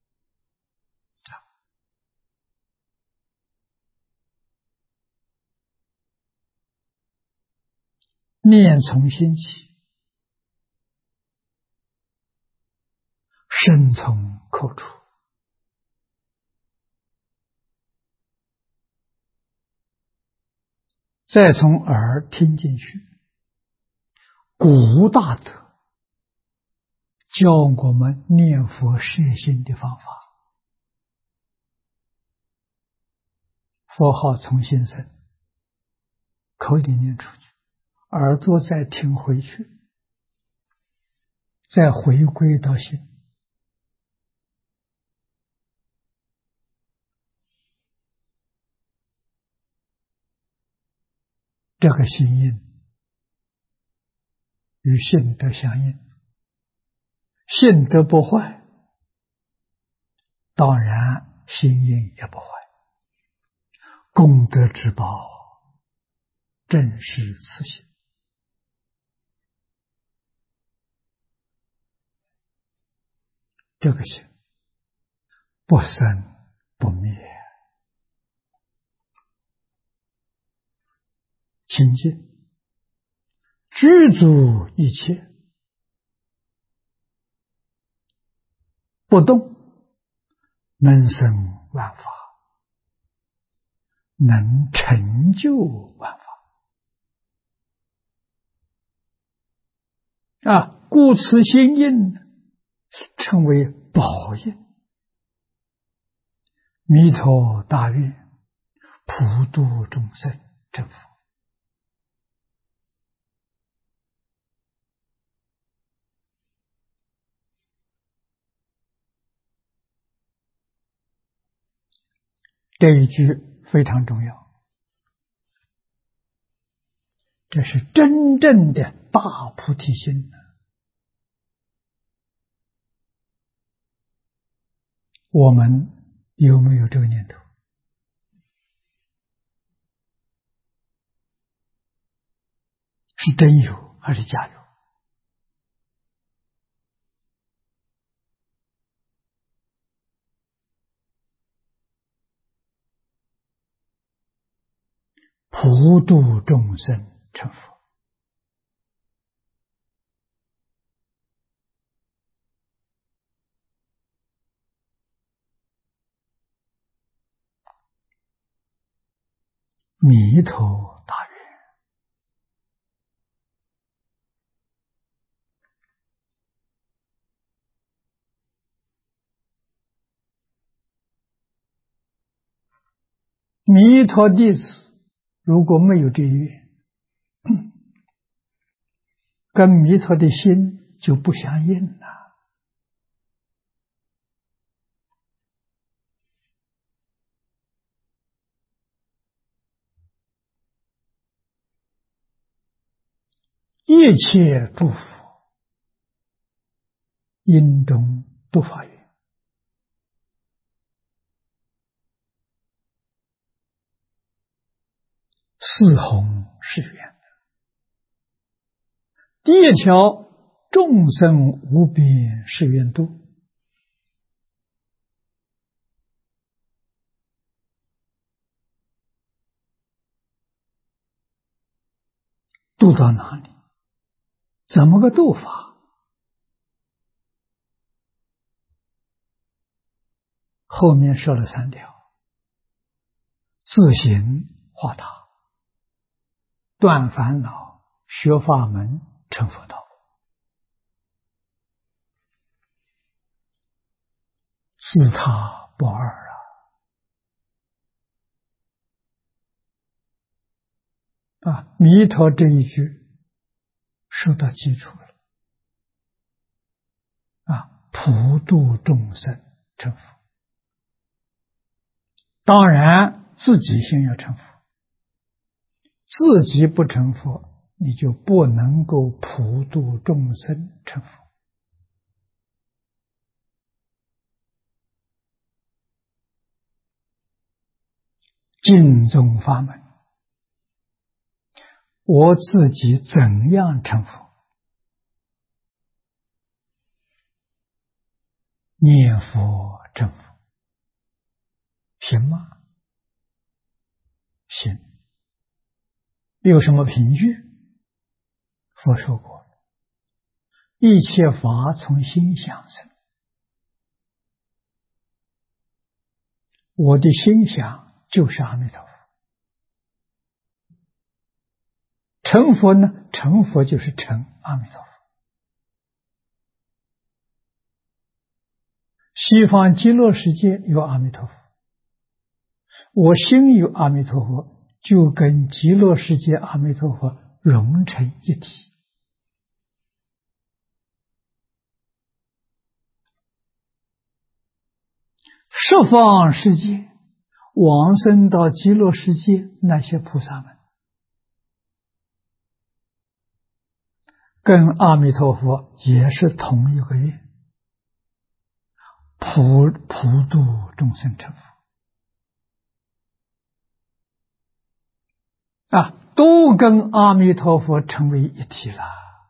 念从心起，身从口出。再从耳听进去，古大德教我们念佛摄心的方法。佛号从心生，口里念出去，耳朵再听回去，再回归到心。这个心印与性德相应，性德不坏，当然心印也不坏。功德之宝正是此心。这个心不生不灭，清净具足一切，不动能生万法，能成就万法。故此心印称为宝印。弥陀大愿普度众生成佛。这一句非常重要，这是真正的大菩提心。我们有没有这个念头？是真有还是假有？普度众生成佛。弥陀大愿。弥陀弟子如果没有这一愿，跟弥陀的心就不相应了。一切诸佛因中度法缘。四弘誓愿。第一条，众生无边誓愿度。度到哪里？怎么个度法？后面说了3条：自行化他，断烦恼，学法门，成佛道。自他不二弥陀这一句说到基础了普度众生成佛。当然自己先要成佛，自己不成佛，你就不能够普度众生成佛。净宗法门，我自己怎样成佛？念佛成佛，行吗？行。有什么凭据？佛说过，一切法从心想生。我的心想就是阿弥陀佛。成佛呢？成佛就是成阿弥陀佛。西方极乐世界有阿弥陀佛，我心有阿弥陀佛，就跟极乐世界阿弥陀佛融成一体。十方世界往生到极乐世界那些菩萨们，跟阿弥陀佛也是同一个愿，普度众生成佛都跟阿弥陀佛成为一体了，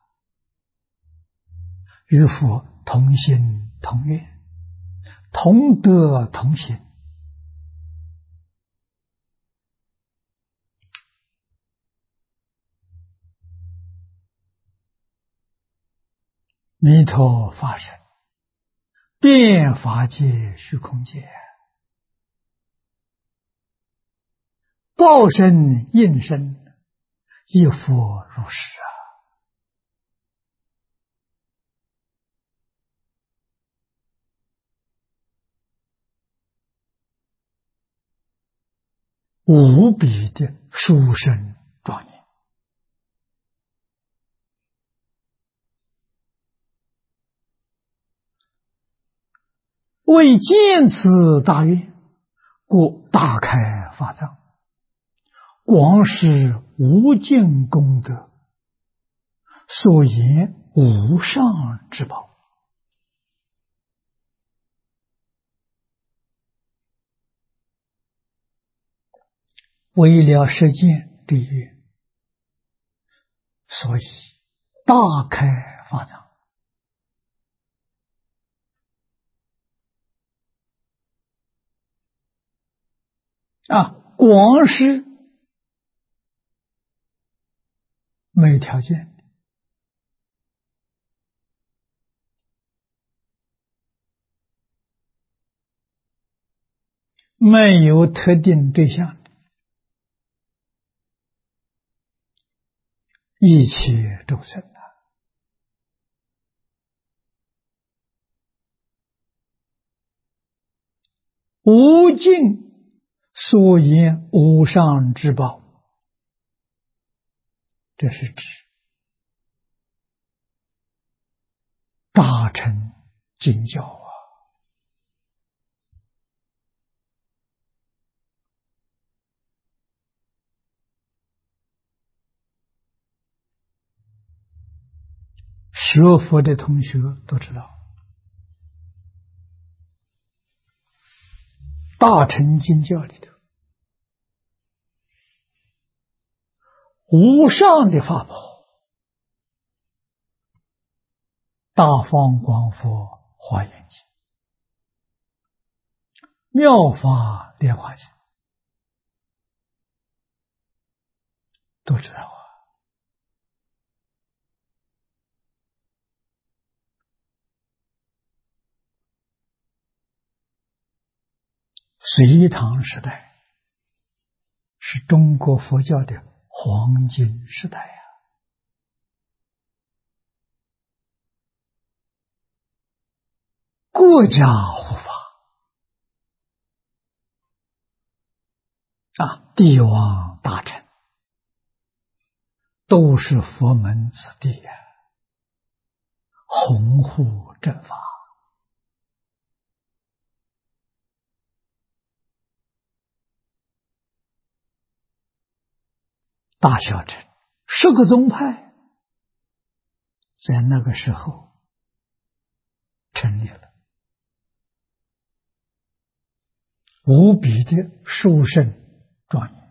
与佛同心同愿，同德同行。弥陀法身，遍法界虚空界，报身应身，一佛如是无比的殊胜庄严。为见此大愿，故大开法藏，广施无尽功德，所言无上之宝。为了实践这愿，所以大开法藏。广施没条件的，没有特定对象的，一切众生无尽所言无上之宝。这是指大乘经教学佛的同学都知道， 大乘经教里头无上的法宝，大方广佛华严经、妙法莲华经都知道啊。隋唐时代是中国佛教的黄金时代呀。国家护法帝王大臣都是佛门子弟呀，弘护正法。大小乘10个宗派在那个时候成立了，无比的殊胜庄严。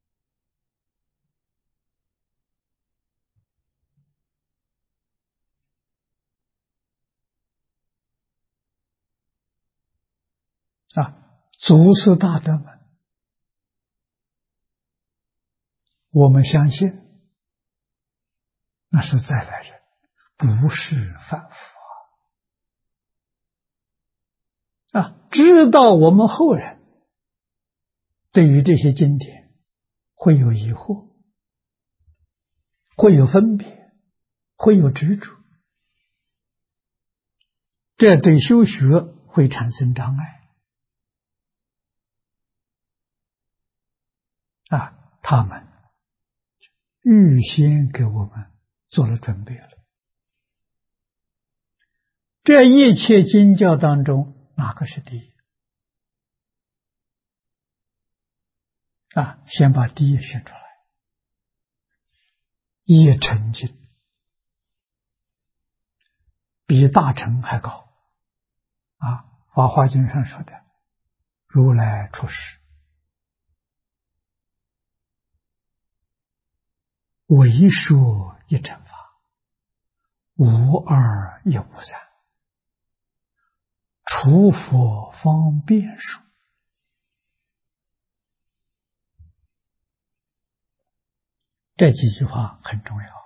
祖师大德们，我们相信那是再来人，不是凡夫知道我们后人对于这些经典会有疑惑，会有分别，会有执着，这对修学会产生障碍他们预先给我们做了准备了。这一切经教当中，哪个是第一？先把第一选出来。一乘经比大乘还高法华经上说的如来出世，唯说一乘法，无二也无三，除佛方便说。这几句话很重要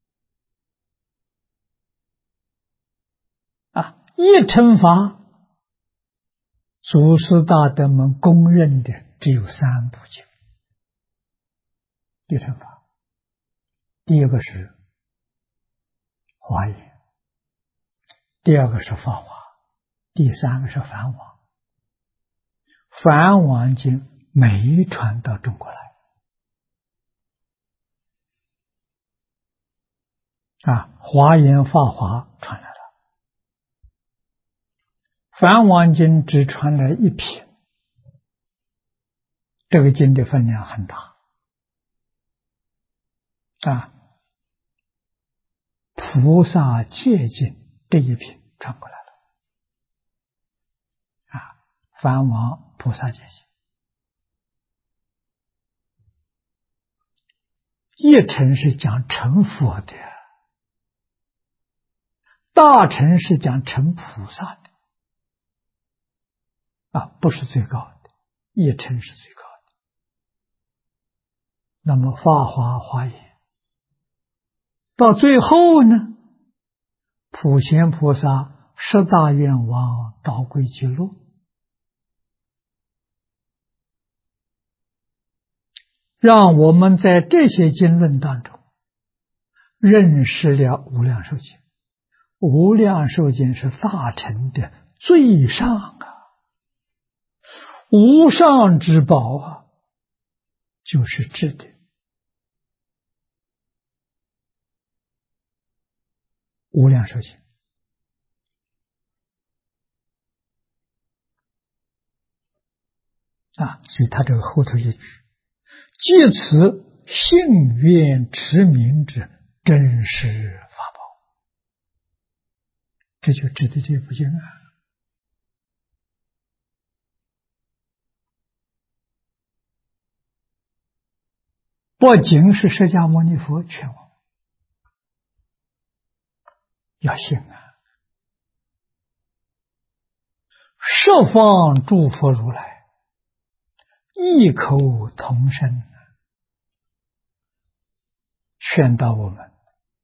一乘法祖师大德们公认的只有3部经。一乘法，第一个是华严，第二个是法华，第三个是梵网。梵网经没传到中国来华严法华传来了，梵网经只传来1品，这个经的分量很大菩萨戒经这一品传过来了梵网菩萨戒经。一乘是讲成佛的，大乘是讲成菩萨的不是最高的，一乘是最高的。那么法华华严到最后呢，普贤菩萨10大愿望导归极乐，让我们在这些经论当中认识了无量寿经。无量寿经是大乘的最上无上之宝就是智的。无量寿经所以他这个后头一句，借此信愿持名之真实法宝，这就值得这部经不仅是释迦牟尼佛劝我们要信啊，十方诸佛如来异口同声劝导我们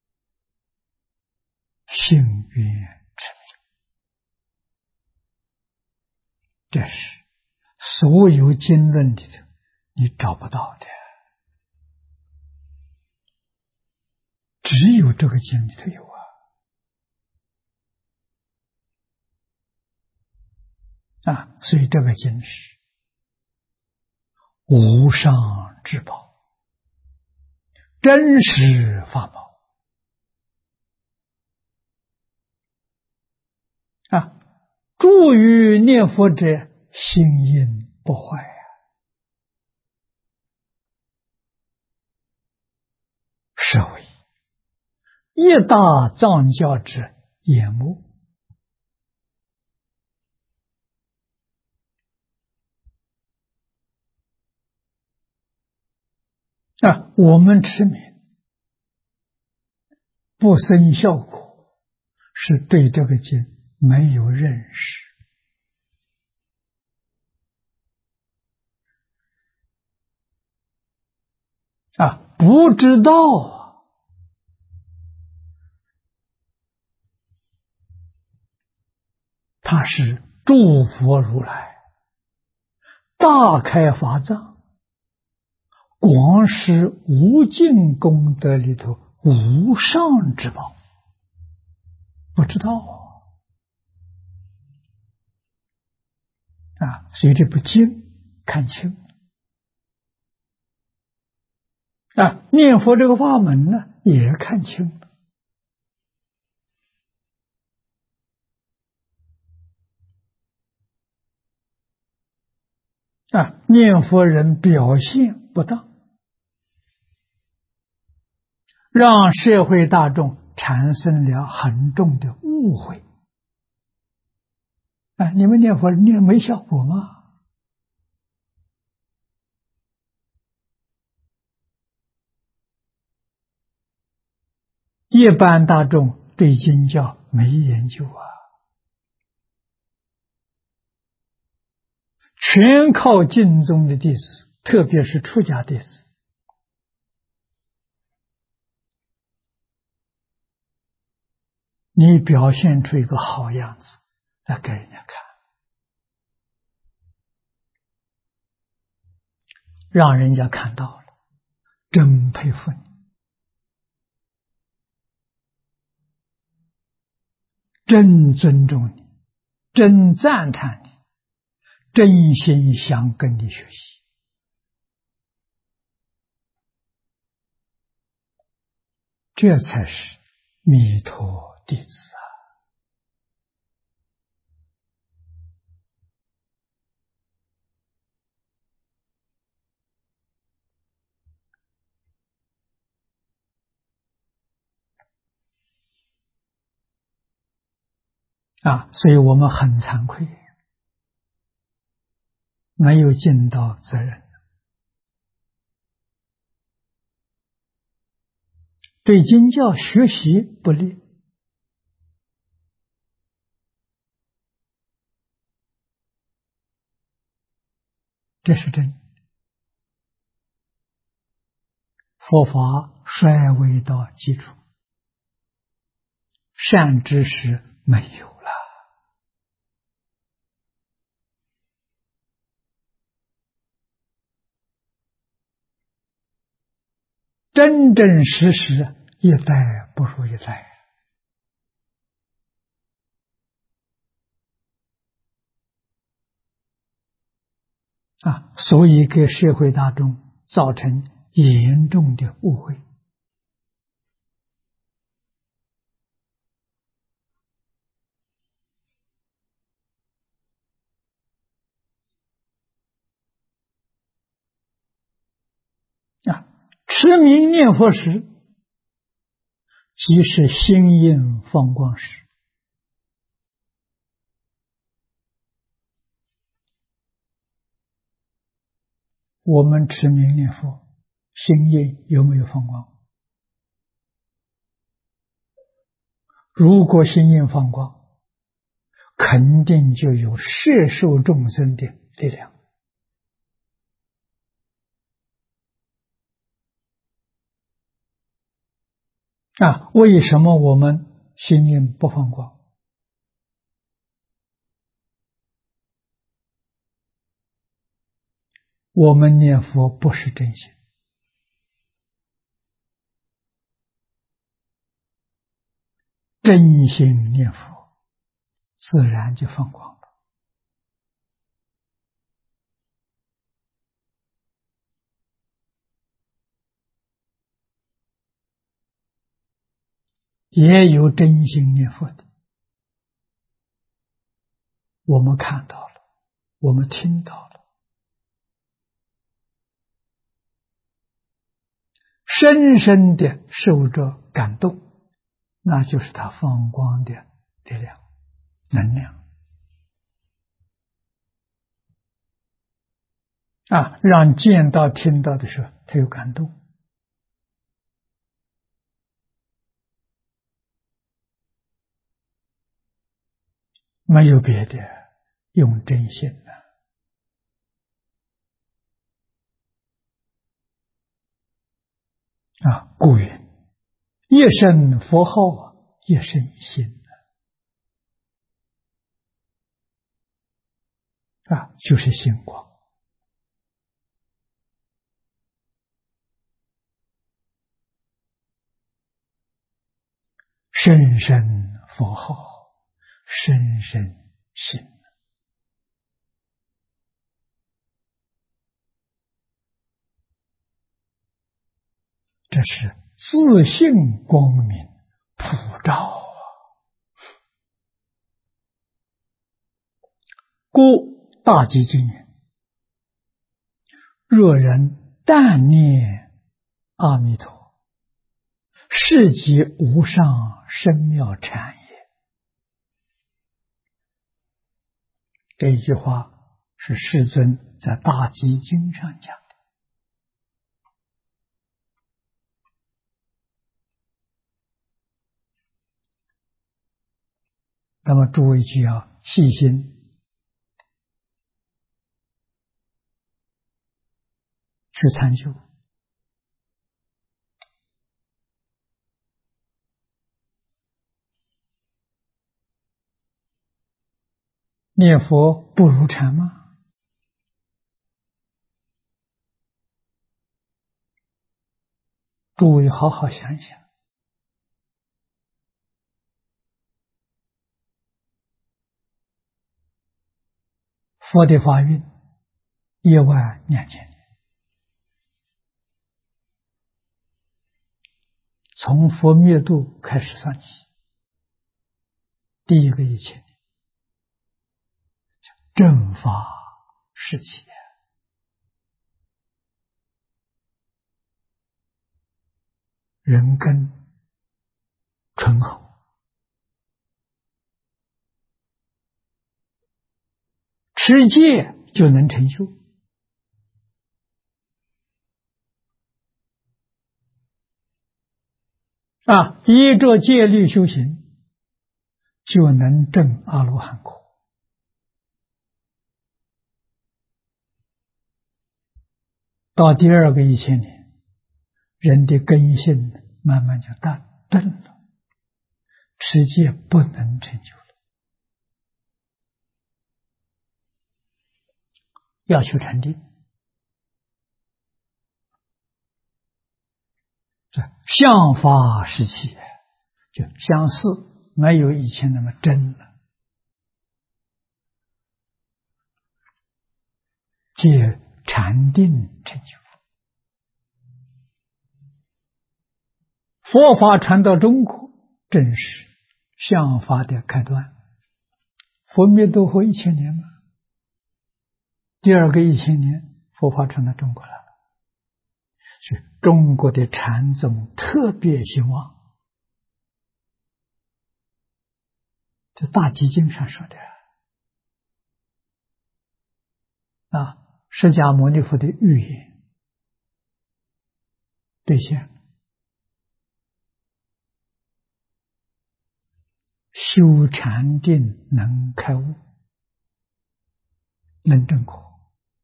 信愿持名，这是所有经论里头你找不到的，只有这个经里头有所以这个经是无上至宝，真实法宝助于念佛者心印不坏是为一大藏教之眼目我们持名不生效果，是对这个经没有认识不知道他是诸佛如来大开法藏广施无尽功德里头无上之宝，不知道所以这部经看清念佛这个法门呢也看清念佛人表现不当，让社会大众产生了很重的误会你们念佛念没效果吗？一般大众对经教没研究全靠经中的弟子，特别是出家弟子你表现出一个好样子来给人家看，让人家看到了，真佩服你，真尊重你，真赞叹你，真心想跟你学习这才是弥陀弟子所以我们很惭愧，没有尽到责任，对经教学习不利，这是真。佛法衰微到基础，善知识没有了，真真实实一代不如一代所以给社会大众造成严重的误会持名念佛时即是心印放光时，我们持名念佛心印有没有放光？如果心印放光，肯定就有摄受众生的力量。为什么我们心印不放光？我们念佛不是真心，真心念佛，自然就放光了。也有真心念佛的，我们看到了，我们听到了，深深的受着感动，那就是他放光的力量、能量让见到、听到的时候，他有感动。没有别的，用真心故云：一声佛号，一声心就是心光。声声佛号，声声心。这是自性光明普照故大集经云：若人但念阿弥陀，是即无上深妙禅也。这一句话是世尊在大集经上讲的。那么诸位就要细心去参究。念佛不如禅吗？诸位好好想想，佛的法运12000年，从佛灭度开始算起，第一个1000年，正法时期，人根醇厚，持戒就能成就。依着戒律修行，就能证阿罗汉果。到第二个1000年，人的根性慢慢就钝了，持戒不能成就了，要求禅定。这相法时期就相似，没有以前那么真了，借禅定成就。佛法传到中国，正是相法的开端。佛灭度后1000年嘛，第二个1000年，佛法传到中国来了，所以中国的禅宗特别兴旺。这大集经上说的释迦牟尼佛的预言， 兑现。修禅定能开悟，能证果。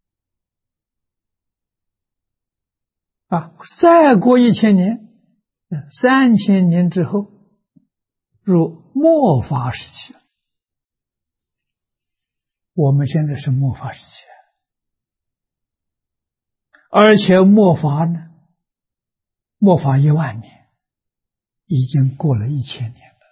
再过1000年，3000年之后，入末法时期。我们现在是末法时期，而且末法呢，末法10000年，已经过了1000年了。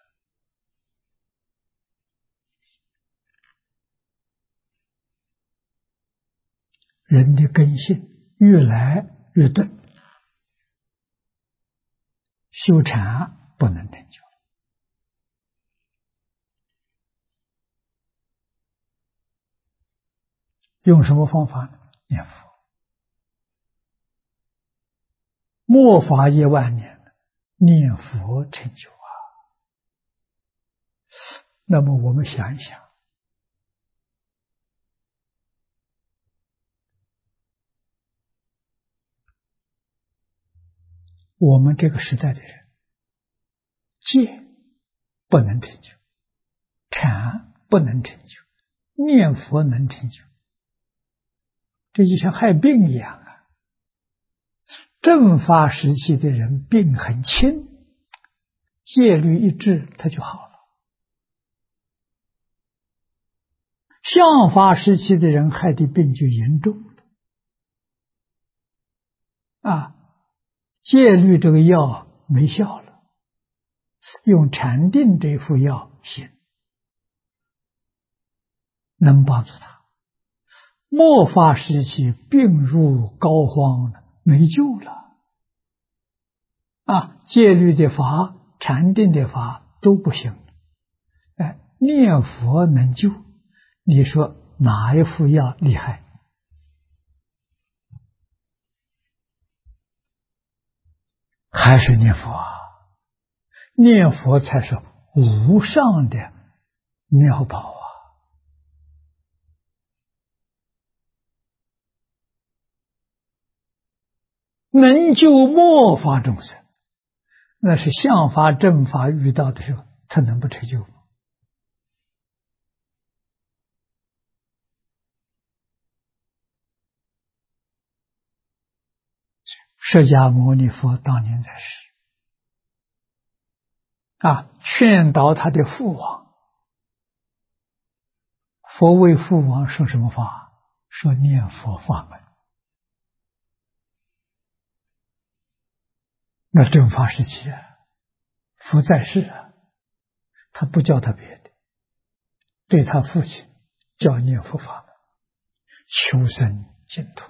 人的根性越来越钝，修禅不能成就。用什么方法呢？念佛。末法10000年，念佛成就啊。那么我们想一想，我们这个时代的人，戒不能成就，禅不能成就，念佛能成就，这就像害病一样啊。正法时期的人病很轻，戒律一治他就好了。相法时期的人害的病就严重了戒律这个药没效了，用禅定这副药行，能帮助他。末法时期病入膏肓了，没救了戒律的法、禅定的法都不行，念佛能救，你说哪一副药厉害？还是念佛啊！念佛才是无上的妙宝啊！能救末法众生，那是相法、正法遇到的时候，他能不成就吗？释迦牟尼佛当年在世劝导他的父王，佛为父王说什么法？说念佛法门。那正法时期佛在世他不教他别的，对他父亲教念佛法门，求生净土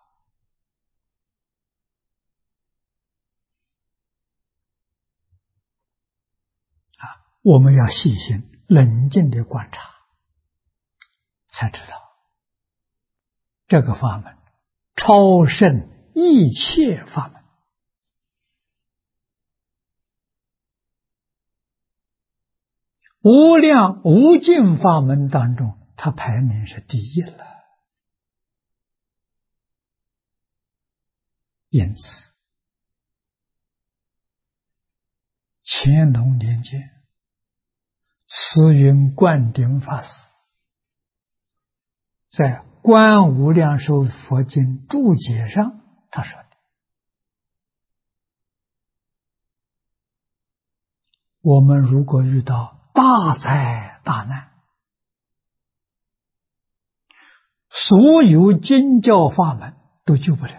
我们要细心冷静的观察，才知道这个法门超胜一切法门。无量无尽法门当中，它排名是第一了。因此乾隆年间，慈云灌顶法师在《观无量寿佛经注解》上他说的，我们如果遇到大灾大难，所有经教法门都救不了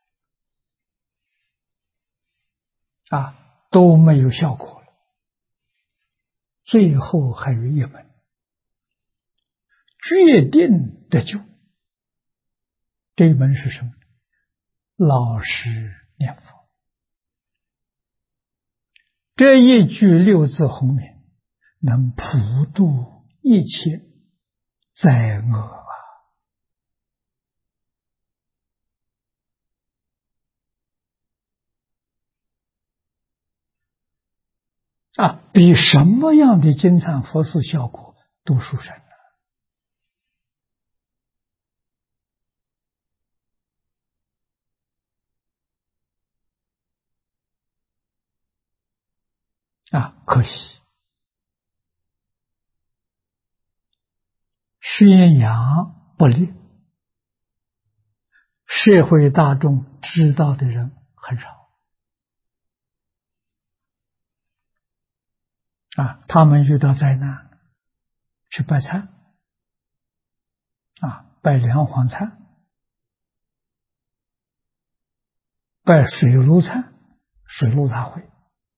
了都没有效果了，最后还有一门决定得救。这一门是什么？老实念佛。这一句6字洪名，能普度一切灾厄比什么样的经忏佛事效果都殊胜可惜宣扬不力，社会大众知道的人很少他们遇到灾难去拜忏拜梁皇忏，拜水陆忏，水陆大会。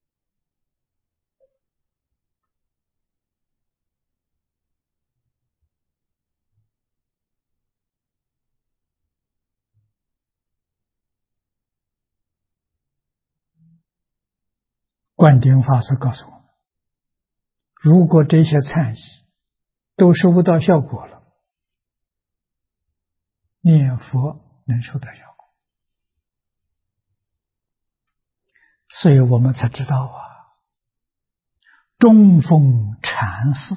观点法师告诉我们，如果这些忏仪都收不到效果了，念佛能收到效果。所以我们才知道中峰禅师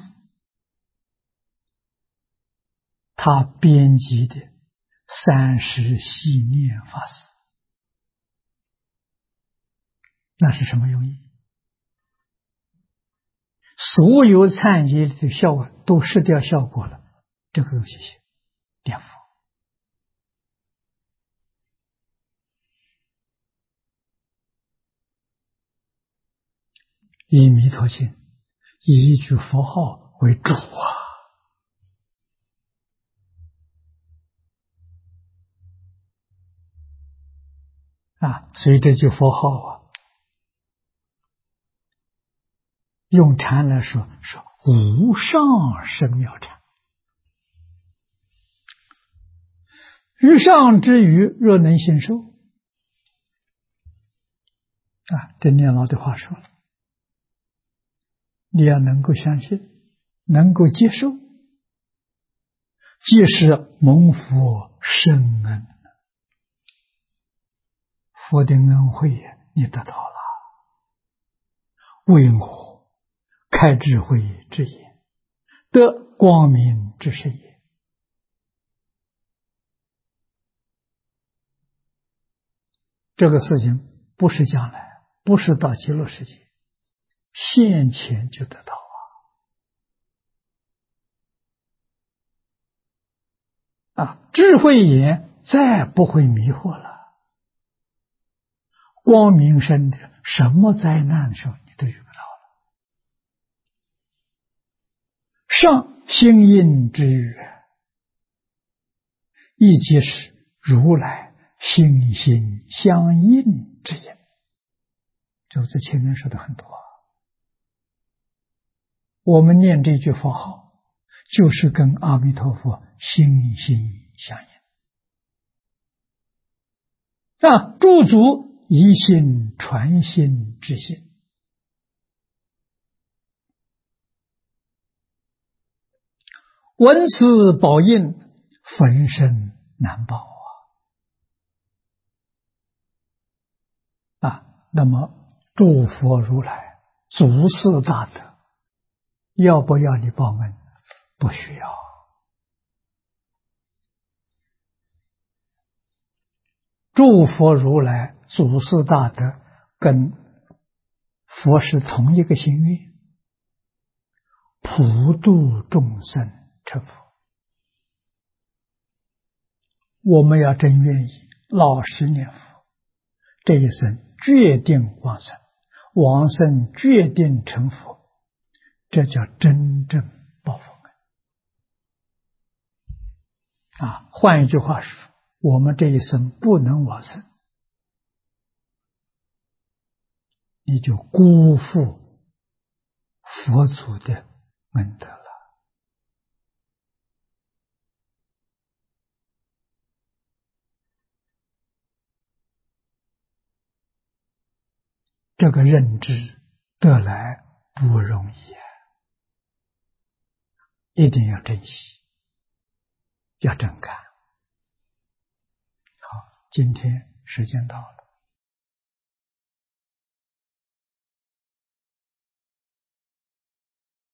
他编辑的30系念法师，那是什么用意？所有忏仪的效果都失掉效果了，这个东西念佛。以弥陀经，以一句佛号为主所以这句佛号用禅来说是无上甚妙禅。于上之余，若能信受这念老的话说了，你要能够相信，能够接受，即是蒙佛深恩。佛的恩惠你得到了，为我开智慧之眼，得光明之身也。这个事情不是将来，不是到极乐世界，现前就得到智慧眼再不会迷惑了，光明身的什么灾难的时候你都遇不到了。上心印之语，亦即是如来心心相应之因。就在前面说的很多我们念这句佛号，就是跟阿弥陀佛心心相应驻足一心传心之心。闻此宝应，焚身难报那么诸佛如来祖师大德要不要你报恩？不需要。诸佛如来祖师大德跟佛是同一个心愿，普度众生成佛。我们要真愿意老实念佛，这一生决定往生，往生决定成佛，这叫真正报佛恩换一句话说，我们这一生不能往生，你就辜负佛祖的恩德了。这个认知得来不容易一定要珍惜，要真干。好，今天时间到了。